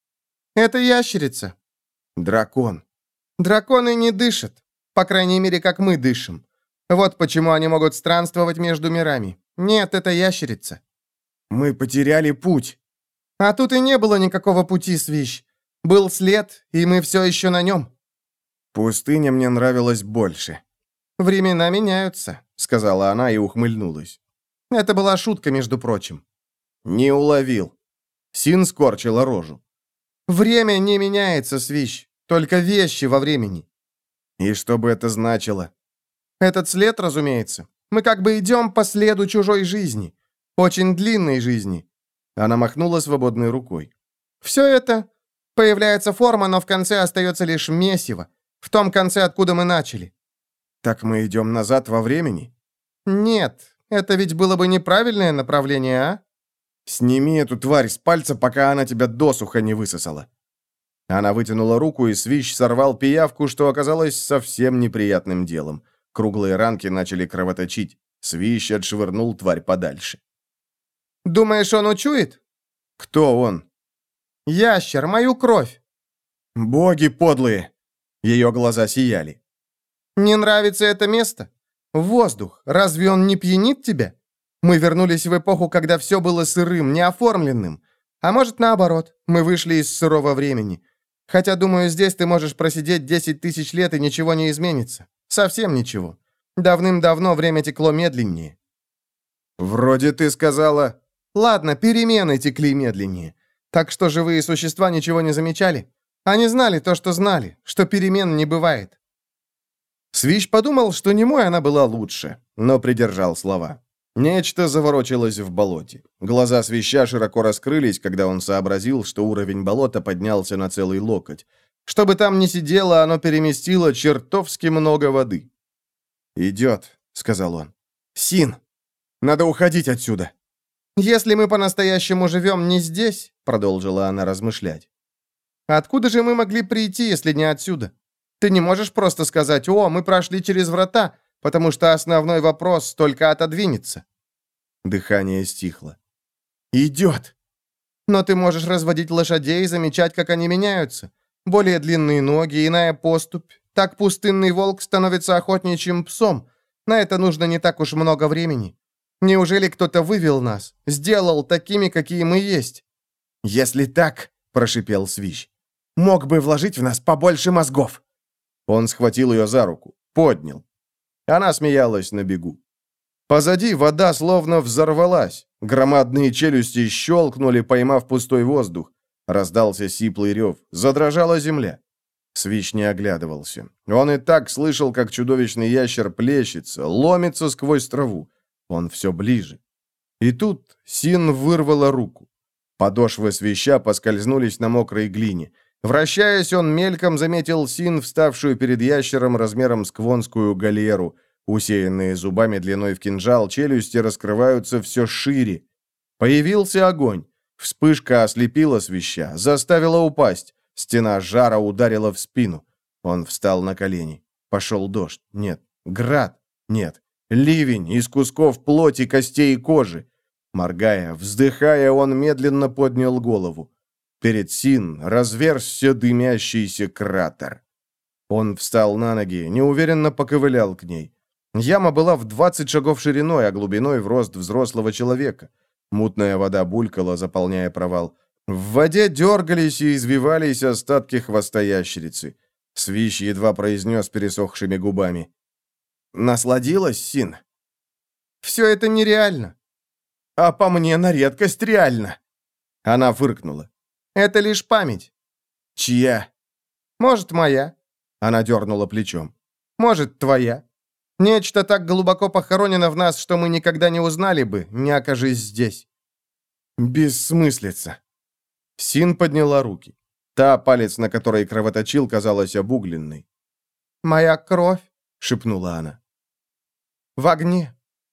«Это ящерица». «Дракон». «Драконы не дышат, по крайней мере, как мы дышим. Вот почему они могут странствовать между мирами. Нет, это ящерица». «Мы потеряли путь». «А тут и не было никакого пути, Свищ. Был след, и мы все еще на нем». «Пустыня мне нравилась больше». «Времена меняются», — сказала она и ухмыльнулась. «Это была шутка, между прочим». «Не уловил». Син скорчила рожу. «Время не меняется, Свищ, только вещи во времени». «И что бы это значило?» «Этот след, разумеется. Мы как бы идем по следу чужой жизни. Очень длинной жизни». Она махнула свободной рукой. «Все это... Появляется форма, но в конце остается лишь месиво. В том конце, откуда мы начали». «Так мы идем назад во времени?» «Нет, это ведь было бы неправильное направление, а?» «Сними эту тварь с пальца, пока она тебя досуха не высосала». Она вытянула руку, и Свищ сорвал пиявку, что оказалось совсем неприятным делом. Круглые ранки начали кровоточить. Свищ отшвырнул тварь подальше. «Думаешь, он учует?» «Кто он?» «Ящер, мою кровь». «Боги подлые!» Ее глаза сияли. «Не нравится это место? Воздух, разве он не пьянит тебя? Мы вернулись в эпоху, когда все было сырым, неоформленным. А может, наоборот, мы вышли из сырого времени. Хотя, думаю, здесь ты можешь просидеть десять тысяч лет, и ничего не изменится. Совсем ничего. Давным-давно время текло медленнее». «Вроде ты сказала...» «Ладно, перемены текли медленнее. Так что живые существа ничего не замечали. Они знали то, что знали, что перемен не бывает». Свищ подумал, что немой она была лучше, но придержал слова. Нечто заворочилось в болоте. Глаза Свища широко раскрылись, когда он сообразил, что уровень болота поднялся на целый локоть. Что бы там ни сидело, оно переместило чертовски много воды. «Идет», — сказал он. «Син, надо уходить отсюда». «Если мы по-настоящему живем не здесь», — продолжила она размышлять, Откуда же мы могли прийти, если не отсюда? Ты не можешь просто сказать: «О, мы прошли через врата», потому что основной вопрос только отодвинется. Дыхание стихло. «Идет!» «Но ты можешь разводить лошадей и замечать, как они меняются. Более длинные ноги, иная поступь. Так пустынный волк становится охотничьим псом. На это нужно не так уж много времени. Неужели кто-то вывел нас, сделал такими, какие мы есть?» «Если так, — прошипел Свищ, — мог бы вложить в нас побольше мозгов». Он схватил ее за руку, поднял. Она смеялась на бегу. Позади вода словно взорвалась. Громадные челюсти щелкнули, поймав пустой воздух. Раздался сиплый рев. Задрожала земля. Свищ не оглядывался. Он и так слышал, как чудовищный ящер плещется, ломится сквозь траву. Он все ближе. И тут Син вырвала руку. Подошвы Свища поскользнулись на мокрой глине. Вращаясь, он мельком заметил Син, вставшую перед ящером размером с квонскую галеру. Усеянные зубами длиной в кинжал, челюсти раскрываются все шире. Появился огонь. Вспышка ослепила Свища, заставила упасть. Стена жара ударила в спину. Он встал на колени. Пошел дождь. Нет. Град. Нет. Ливень из кусков плоти, костей и кожи. Моргая, вздыхая, он медленно поднял голову. Перед Син разверзся дымящийся кратер. Он встал на ноги, неуверенно поковылял к ней. Яма была в двадцать шагов шириной, а глубиной в рост взрослого человека. Мутная вода булькала, заполняя провал. В воде дергались и извивались остатки хвоста ящерицы. Свищ едва произнес пересохшими губами: «Насладилась, Син?» «Все это нереально». «А по мне на редкость реально». Она фыркнула. «Это лишь память». «Чья?» «Может, моя». Она дернула плечом. «Может, твоя. Нечто так глубоко похоронено в нас, что мы никогда не узнали бы, не окажись здесь». «Бессмыслица». Син подняла руки. Та, палец на которой кровоточил, казалась обугленной. «Моя кровь», — шепнула она. «В огне».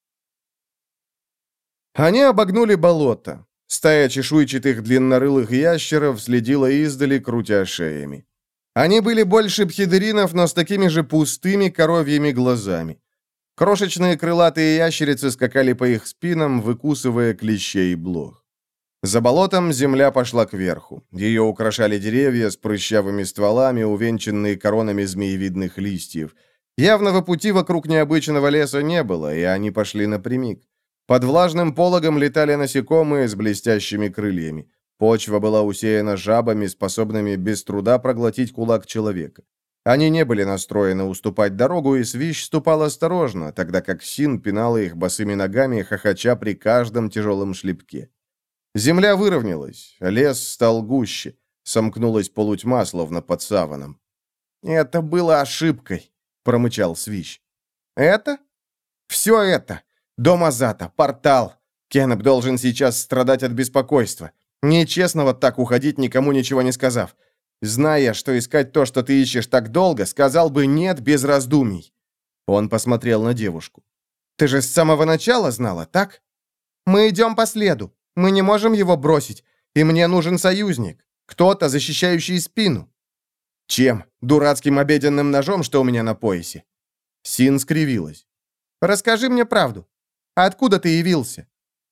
Они обогнули болото. Стая чешуйчатых длиннорылых ящеров следила издали, крутя шеями. Они были больше пхидеринов, но с такими же пустыми коровьими глазами. Крошечные крылатые ящерицы скакали по их спинам, выкусывая клещей и блох. За болотом земля пошла кверху. Ее украшали деревья с прыщавыми стволами, увенчанные коронами змеевидных листьев. Явного пути вокруг необычного леса не было, и они пошли напрямик. Под влажным пологом летали насекомые с блестящими крыльями. Почва была усеяна жабами, способными без труда проглотить кулак человека. Они не были настроены уступать дорогу, и Свищ ступал осторожно, тогда как Син пинала их босыми ногами, хохоча при каждом тяжелом шлепке. Земля выровнялась, лес стал гуще, сомкнулась полутьма, словно под саваном. «Это было ошибкой», — промычал Свищ. «Это? Все это. Дом Азата, портал. Кеннеп должен сейчас страдать от беспокойства. Нечестно вот так уходить, никому ничего не сказав. Зная, что искать то, что ты ищешь так долго, сказал бы «нет» без раздумий». Он посмотрел на девушку. «Ты же с самого начала знала, так? Мы идем по следу. Мы не можем его бросить. И мне нужен союзник. Кто-то, защищающий спину». «Чем? Дурацким обеденным ножом, что у меня на поясе?» Син скривилась. «Расскажи мне правду. Откуда ты явился?»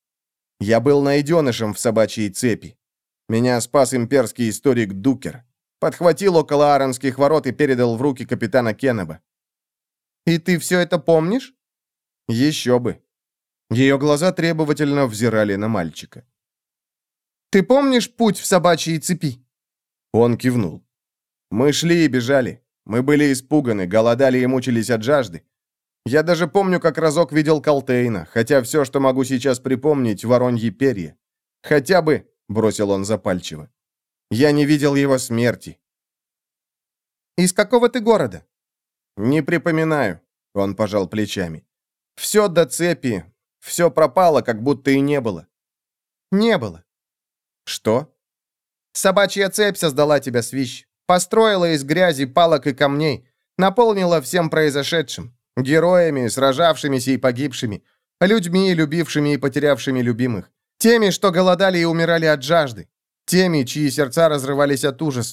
«Я был найденышем в собачьей цепи. Меня спас имперский историк Дукер. Подхватил около Аронских ворот и передал в руки капитана Кеннеба». «И ты все это помнишь?» «Еще бы». Ее глаза требовательно взирали на мальчика. «Ты помнишь путь в собачьей цепи?» Он кивнул. «Мы шли и бежали. Мы были испуганы, голодали и мучились от жажды. Я даже помню, как разок видел Калтейна, хотя все, что могу сейчас припомнить, вороньи перья. Хотя бы, — бросил он запальчиво, — я не видел его смерти». «Из какого ты города?» «Не припоминаю», — он пожал плечами. «Все до цепи, все пропало, как будто и не было». «Не было». «Что?» «Собачья цепь создала тебя, Свищ. Построила из грязи, палок и камней. Наполнила всем произошедшим. Героями, сражавшимися и погибшими. Людьми, любившими и потерявшими любимых. Теми, что голодали и умирали от жажды. Теми, чьи сердца разрывались от ужаса.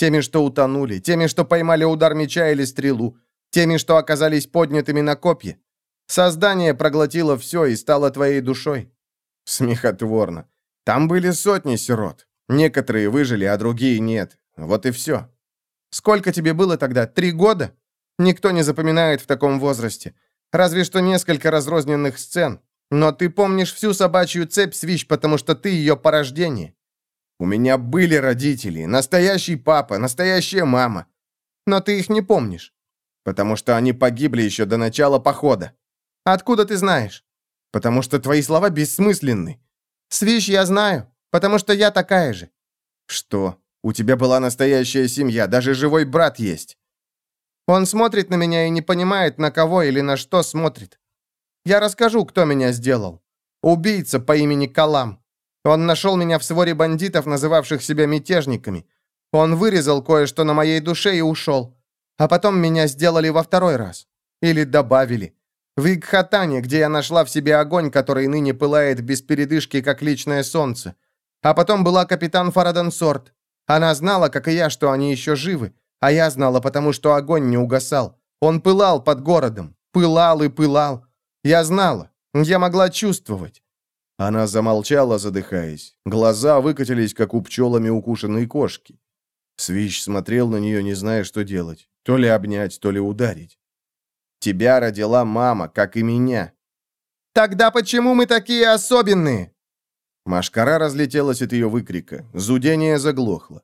Теми, что утонули, теми, что поймали удар меча или стрелу, теми, что оказались поднятыми на копья. Создание проглотило все и стало твоей душой. Смехотворно. Там были сотни сирот. Некоторые выжили, а другие нет. Вот и все. Сколько тебе было тогда? Три года? Никто не запоминает в таком возрасте. Разве что несколько разрозненных сцен. Но ты помнишь всю собачью цепь, Свищ, потому что ты ее порождение. У меня были родители, настоящий папа, настоящая мама. Но ты их не помнишь, потому что они погибли еще до начала похода. Откуда ты знаешь? Потому что твои слова бессмысленны. Свищ, я знаю, потому что я такая же. Что? У тебя была настоящая семья, даже живой брат есть. Он смотрит на меня и не понимает, на кого или на что смотрит. Я расскажу, кто меня сделал. Убийца по имени Калам. Он нашел меня в своре бандитов, называвших себя мятежниками. Он вырезал кое-что на моей душе и ушел. А потом меня сделали во второй раз. Или добавили. В Игхатане, где я нашла в себе огонь, который ныне пылает без передышки, как личное солнце. А потом была капитан Фарадансорт. Она знала, как и я, что они еще живы. А я знала, потому что огонь не угасал. Он пылал под городом. Пылал и пылал. Я знала. Я могла чувствовать. Она замолчала, задыхаясь. Глаза выкатились, как у пчелами укушенной кошки. Свищ смотрел на нее, не зная, что делать. То ли обнять, то ли ударить. «Тебя родила мама, как и меня». «Тогда почему мы такие особенные?» Машкара разлетелась от ее выкрика. Зудение заглохло.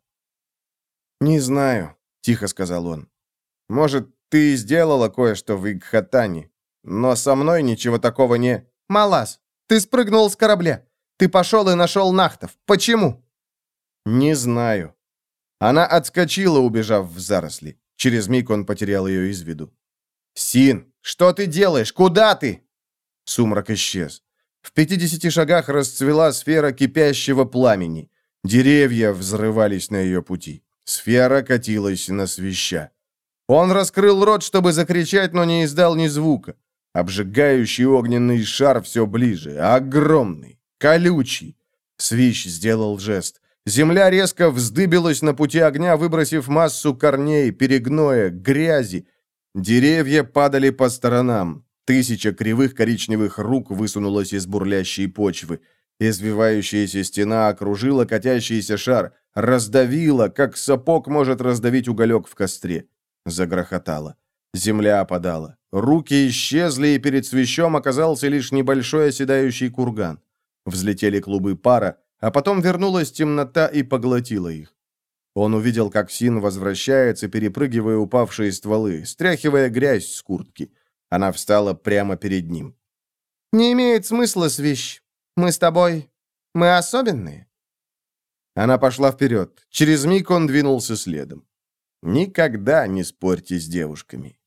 «Не знаю», — тихо сказал он. «Может, ты сделала кое-что в Игхатане, но со мной ничего такого не...» «Малас, ты спрыгнул с корабля. Ты пошел и нашел Нахтов. Почему?» «Не знаю». Она отскочила, убежав в заросли. Через миг он потерял ее из виду. «Син, что ты делаешь? Куда ты?» Сумрак исчез. В пятидесяти шагах расцвела сфера кипящего пламени. Деревья взрывались на ее пути. Сфера катилась на Свища. Он раскрыл рот, чтобы закричать, но не издал ни звука. Обжигающий огненный шар все ближе. Огромный, колючий. Свищ сделал жест. Земля резко вздыбилась на пути огня, выбросив массу корней, перегноя, грязи. Деревья падали по сторонам. Тысяча кривых коричневых рук высунулась из бурлящей почвы. Извивающаяся стена окружила катящийся шар, раздавила, как сапог может раздавить уголек в костре. Загрохотало. Земля опадала. Руки исчезли, и перед Свищом оказался лишь небольшой оседающий курган. Взлетели клубы пара, а потом вернулась темнота и поглотила их. Он увидел, как Син возвращается, перепрыгивая упавшие стволы, стряхивая грязь с куртки. Она встала прямо перед ним. «Не имеет смысла, Свищ. Мы с тобой... Мы особенные». Она пошла вперед. Через миг он двинулся следом. Никогда не спорьте с девушками.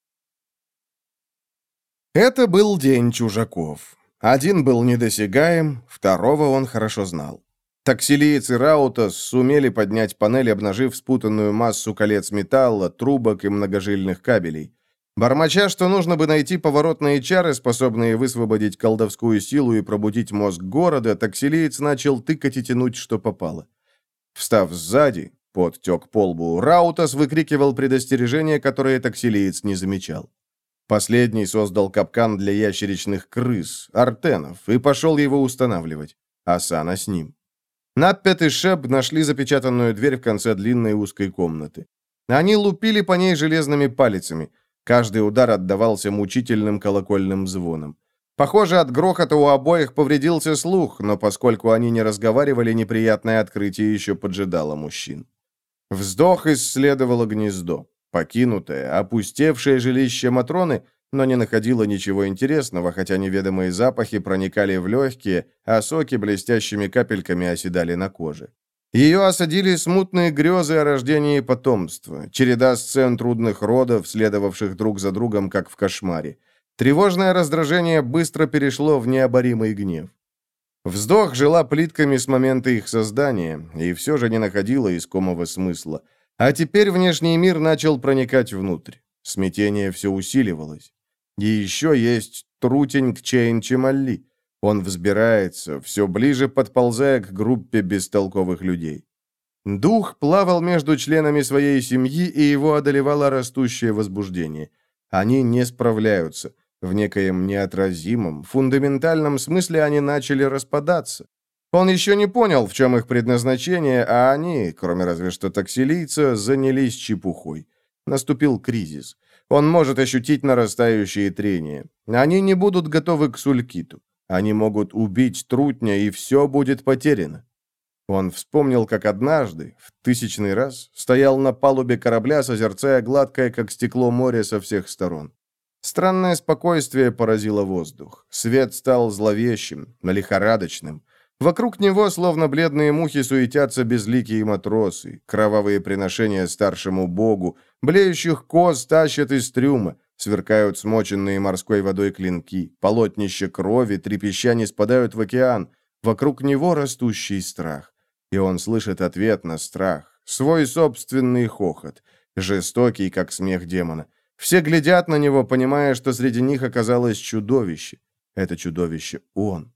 Это был день чужаков. Один был недосягаем, второго он хорошо знал. Таксилиец и Раутас сумели поднять панель, обнажив спутанную массу колец металла, трубок и многожильных кабелей. Бормоча, что нужно бы найти поворотные чары, способные высвободить колдовскую силу и пробудить мозг города, таксилиец начал тыкать и тянуть, что попало. Встав сзади, пот тек по лбу, Раутас выкрикивал предостережения, которые таксилиец не замечал. Последний создал капкан для ящеричных крыс, артенов, и пошел его устанавливать. Асана с ним. Наппет и Шеб нашли запечатанную дверь в конце длинной узкой комнаты. Они лупили по ней железными палицами. Каждый удар отдавался мучительным колокольным звоном. Похоже, от грохота у обоих повредился слух, но поскольку они не разговаривали, неприятное открытие еще поджидало мужчин. Вздох исследовало гнездо. Покинутое, опустевшее жилище Матроны, но не находило ничего интересного, хотя неведомые запахи проникали в легкие, а соки блестящими капельками оседали на коже. Ее осадили смутные грезы о рождении потомства, череда сцен трудных родов, следовавших друг за другом, как в кошмаре. Тревожное раздражение быстро перешло в необоримый гнев. Вздох жила плитками с момента их создания, и все же не находила искомого смысла. А теперь внешний мир начал проникать внутрь. Смятение все усиливалось. И еще есть трутень Кчейн Чемалли. Он взбирается, все ближе подползая к группе бестолковых людей. Дух плавал между членами своей семьи, и его одолевало растущее возбуждение. Они не справляются. В некоем неотразимом, фундаментальном смысле они начали распадаться. Он еще не понял, в чем их предназначение, а они, кроме разве что таксилийца, занялись чепухой. Наступил кризис. Он может ощутить нарастающие трения. Они не будут готовы к сулькиту. Они могут убить трутня, и все будет потеряно. Он вспомнил, как однажды, в тысячный раз, стоял на палубе корабля, созерцая гладкое, как стекло, море со всех сторон. Странное спокойствие поразило воздух. Свет стал зловещим, лихорадочным. Вокруг него, словно бледные мухи, суетятся безликие матросы, кровавые приношения старшему богу, блеющих коз тащат из трюма, сверкают смоченные морской водой клинки, полотнища крови, трепеща не спадают в океан, вокруг него растущий страх. И он слышит ответ на страх, свой собственный хохот, жестокий, как смех демона. Все глядят на него, понимая, что среди них оказалось чудовище. Это чудовище он.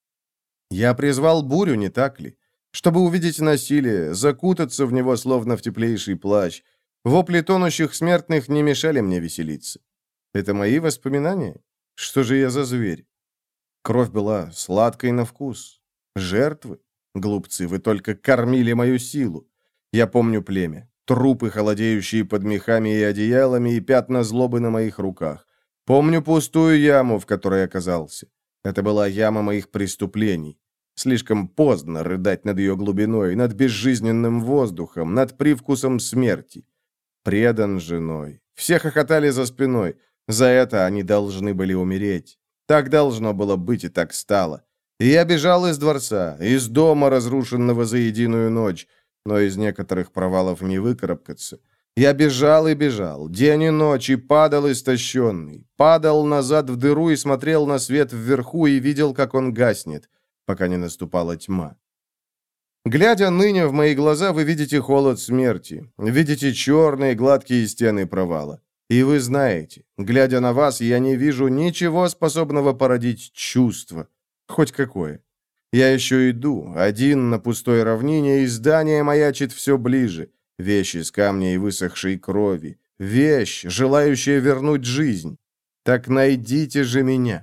Я призвал бурю, не так ли? Чтобы увидеть насилие, закутаться в него, словно в теплейший плащ. Вопли тонущих смертных не мешали мне веселиться. Это мои воспоминания? Что же я за зверь? Кровь была сладкой на вкус. Жертвы? Глупцы, вы только кормили мою силу. Я помню племя. Трупы, холодеющие под мехами и одеялами, и пятна злобы на моих руках. Помню пустую яму, в которой оказался. Это была яма моих преступлений. Слишком поздно рыдать над ее глубиной, над безжизненным воздухом, над привкусом смерти. Предан женой. Все хохотали за спиной. За это они должны были умереть. Так должно было быть, и так стало. И я бежал из дворца, из дома, разрушенного за единую ночь, но из некоторых провалов не выкарабкаться. Я бежал и бежал, день и ночь, и падал истощенный. Падал назад в дыру и смотрел на свет вверху и видел, как он гаснет, пока не наступала тьма. Глядя ныне в мои глаза, вы видите холод смерти, видите черные гладкие стены провала. И вы знаете, глядя на вас, я не вижу ничего, способного породить чувство, хоть какое. Я еще иду, один на пустой равнине, и здание маячит все ближе. Вещь из камня и высохшей крови. Вещь, желающая вернуть жизнь. Так найдите же меня.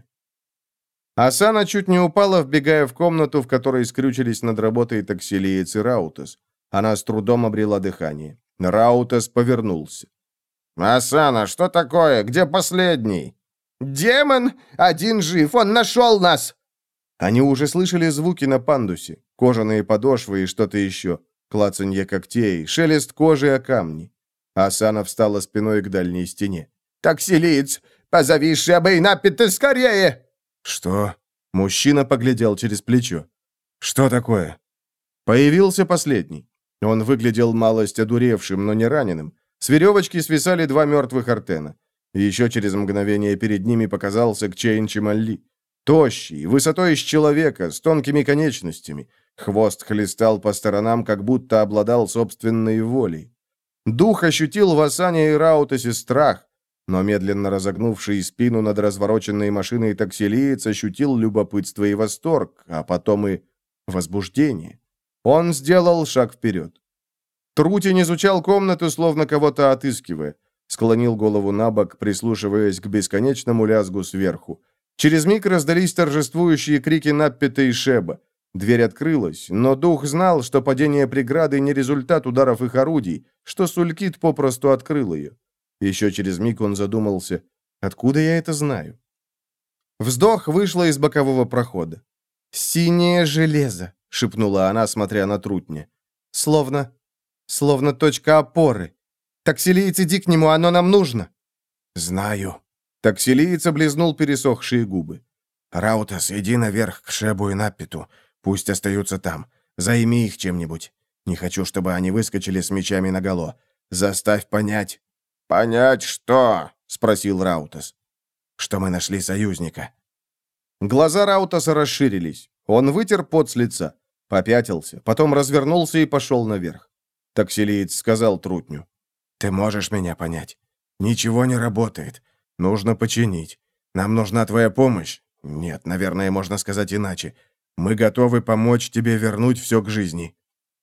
Асана чуть не упала, вбегая в комнату, в которой скрючились над работой таксилиец и Раутас. Она с трудом обрела дыхание. Раутас повернулся. «Асана, что такое? Где последний?» «Демон! Один жив! Он нашел нас!» Они уже слышали звуки на пандусе. Кожаные подошвы и что-то еще. Клацанье когтей, шелест кожи о камни. Асана встала спиной к дальней стене. «Таксилиец! Позови Шебейнаппита скорее!» «Что?» Мужчина поглядел через плечо. «Что такое?» Появился последний. Он выглядел малость одуревшим, но не раненым. С веревочки свисали два мертвых артена. Еще через мгновение перед ними показался Кчейн Чималли. Тощий, высотой с человека, с тонкими конечностями. Хвост хлестал по сторонам, как будто обладал собственной волей. Дух ощутил в Асане и Раутасе страх, но медленно разогнувший спину над развороченной машиной таксилиец ощутил любопытство и восторг, а потом и возбуждение. Он сделал шаг вперед. Трутень изучал комнату, словно кого-то отыскивая. Склонил голову на бок, прислушиваясь к бесконечному лязгу сверху. Через миг раздались торжествующие крики Наппета и Шеба. Дверь открылась, но дух знал, что падение преграды не результат ударов их орудий, что Сулькит попросту открыл ее. Еще через миг он задумался, откуда я это знаю? Вздох вышла из бокового прохода. «Синее железо», — шепнула она, смотря на трутня. «Словно... словно точка опоры. Таксилиец, иди к нему, оно нам нужно». «Знаю». Таксилиец облизнул пересохшие губы. «Раутас, иди наверх к Шебу и Наппету. Пусть остаются там. Займи их чем-нибудь. Не хочу, чтобы они выскочили с мечами наголо. Заставь понять». «Понять что?» — спросил Раутас. «Что мы нашли союзника». Глаза Раутаса расширились. Он вытер пот с лица, попятился, потом развернулся и пошел наверх. Таксилиец сказал трутню. «Ты можешь меня понять? Ничего не работает. Нужно починить. Нам нужна твоя помощь. Нет, наверное, можно сказать иначе. Мы готовы помочь тебе вернуть все к жизни».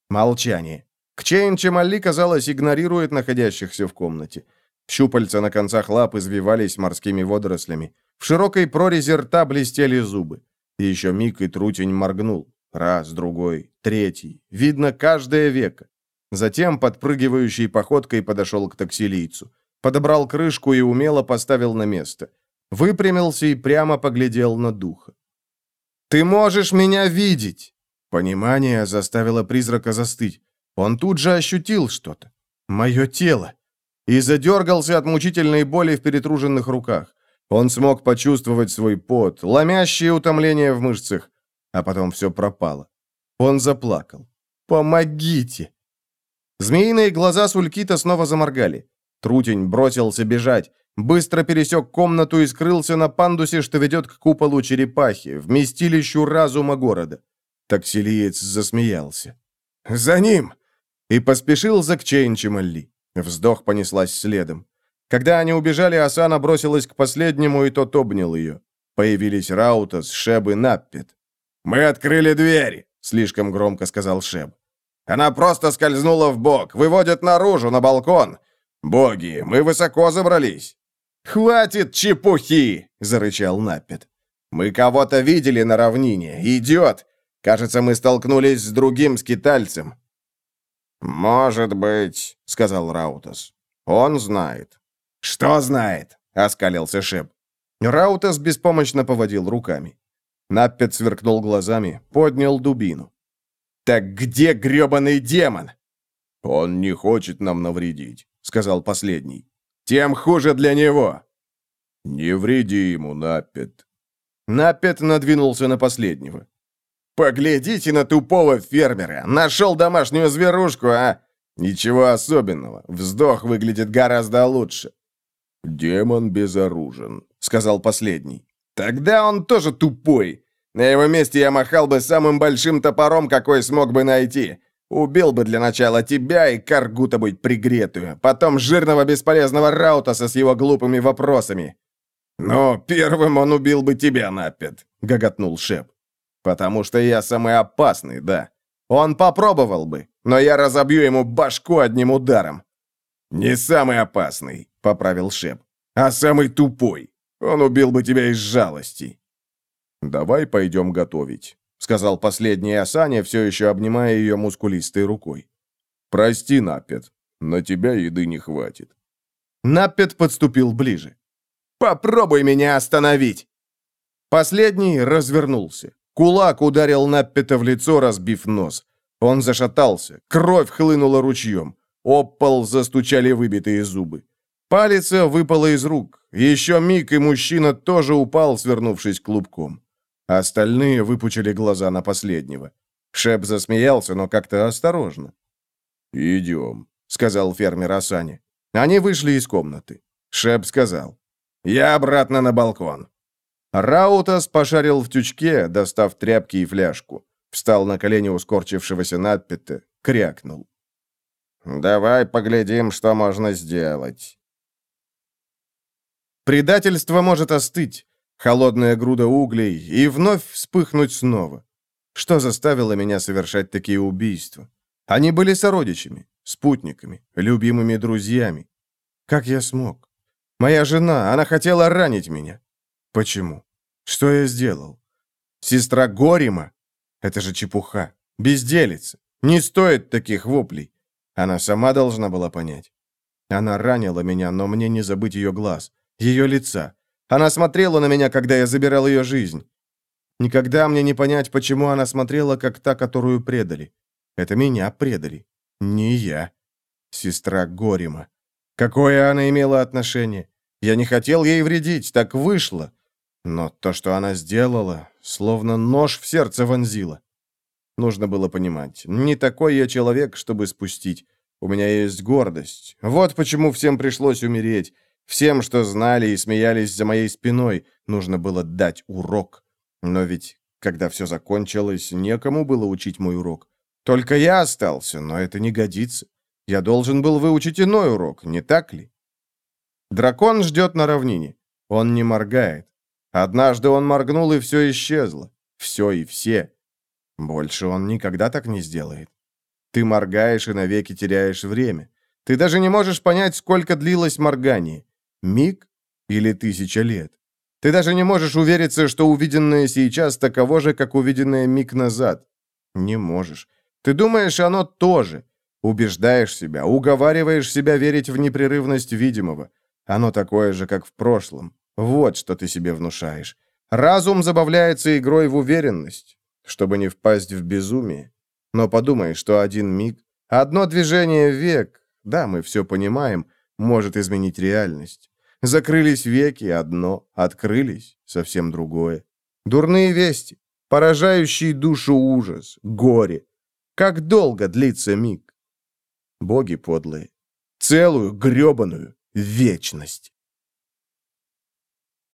Молчание. Кчейн Чемалли, казалось, игнорирует находящихся в комнате. Щупальца на концах лап извивались морскими водорослями. В широкой прорези рта блестели зубы. И еще миг, и Трутень моргнул. Раз, другой, третий. Видно каждое веко. Затем подпрыгивающей походкой подошел к таксилийцу. Подобрал крышку и умело поставил на место. Выпрямился и прямо поглядел на духа. «Ты можешь меня видеть!» Понимание заставило призрака застыть. Он тут же ощутил что-то. Мое тело. И задергался от мучительной боли в перетруженных руках. Он смог почувствовать свой пот, ломящее утомление в мышцах. А потом все пропало. Он заплакал. «Помогите!» Змеиные глаза Сулькита снова заморгали. Трутень бросился бежать. Быстро пересек комнату и скрылся на пандусе, что ведет к куполу черепахи, вместилищу разума города. Таксилиец засмеялся. «За ним!» И поспешил за Кчейн Чемалли. Вздох понеслась следом. Когда они убежали, Асана бросилась к последнему, и тот обнял ее. Появились Раутас, Шеб и Наппет. «Мы открыли двери», — слишком громко сказал Шеб. «Она просто скользнула в бок, выводят наружу, на балкон. Боги, мы высоко забрались». «Хватит чепухи!» — зарычал Наппет. «Мы кого-то видели на равнине. Идет! Кажется, мы столкнулись с другим скитальцем». «Может быть», — сказал Раутас. «Он знает». «Что знает?» — оскалился Шеб. Раутас беспомощно поводил руками. Наппет сверкнул глазами, поднял дубину. «Так где грёбаный демон?» «Он не хочет нам навредить», — сказал последний. «Тем хуже для него». «Не вреди ему, Наппет». Наппет надвинулся на последнего. «Поглядите на тупого фермера! Нашел домашнюю зверушку, а? Ничего особенного. Вздох выглядит гораздо лучше». «Демон безоружен», — сказал последний. «Тогда он тоже тупой. На его месте я махал бы самым большим топором, какой смог бы найти. Убил бы для начала тебя и Каргута быть пригретую, потом жирного бесполезного Раутаса с его глупыми вопросами». «Но первым он убил бы тебя, Наппет», — гоготнул Шеб. «Потому что я самый опасный, да. Он попробовал бы, но я разобью ему башку одним ударом». «Не самый опасный», — поправил Шеб, — «а самый тупой. Он убил бы тебя из жалости». «Давай пойдем готовить», — сказал последний Асане, все еще обнимая ее мускулистой рукой. «Прости, Наппет, на тебя еды не хватит». Наппет подступил ближе. «Попробуй меня остановить!» Последний развернулся. Кулак ударил Наппета в лицо, разбив нос. Он зашатался, кровь хлынула ручьем. Об пол застучали выбитые зубы. Палец выпала из рук. Еще миг, и мужчина тоже упал, свернувшись клубком. Остальные выпучили глаза на последнего. Шеб засмеялся, но как-то осторожно. «Идем», — сказал фермер Асане. Они вышли из комнаты. Шеб сказал: «Я обратно на балкон». Раутас пошарил в тючке, достав тряпки и фляжку. Встал на колени у скорчившегося Наппета, крякнул. «Давай поглядим, что можно сделать». Предательство может остыть, холодная груда углей, и вновь вспыхнуть снова. Что заставило меня совершать такие убийства? Они были сородичами, спутниками, любимыми друзьями. Как я смог? Моя жена, она хотела ранить меня. Почему? Что я сделал? Сестра Горима? Это же чепуха, безделица. Не стоит таких воплей. Она сама должна была понять. Она ранила меня, но мне не забыть ее глаз, ее лица. Она смотрела на меня, когда я забирал ее жизнь. Никогда мне не понять, почему она смотрела, как та, которую предали. Это меня предали, не я. Сестра Горима. Какое она имела отношение? Я не хотел ей вредить, так вышло. Но то, что она сделала, словно нож в сердце вонзила. Нужно было понимать, не такой я человек, чтобы спустить. У меня есть гордость. Вот почему всем пришлось умереть. Всем, что знали и смеялись за моей спиной, нужно было дать урок. Но ведь, когда все закончилось, некому было учить мой урок. Только я остался, но это не годится. Я должен был выучить иной урок, не так ли? Дракон ждет на равнине. Он не моргает. Однажды он моргнул, и все исчезло. Все и все. Больше он никогда так не сделает. Ты моргаешь и навеки теряешь время. Ты даже не можешь понять, сколько длилось моргание. Миг или тысяча лет. Ты даже не можешь увериться, что увиденное сейчас таково же, как увиденное миг назад. Не можешь. Ты думаешь, оно тоже. Убеждаешь себя, уговариваешь себя верить в непрерывность видимого. Оно такое же, как в прошлом. Вот что ты себе внушаешь. Разум забавляется игрой в уверенность, чтобы не впасть в безумие. Но подумай, что один миг, одно движение век, да, мы все понимаем, может изменить реальность. Закрылись веки — одно, открылись — совсем другое. Дурные вести, поражающий душу ужас, горе. Как долго длится миг? Боги подлые. Целую грёбаную вечность.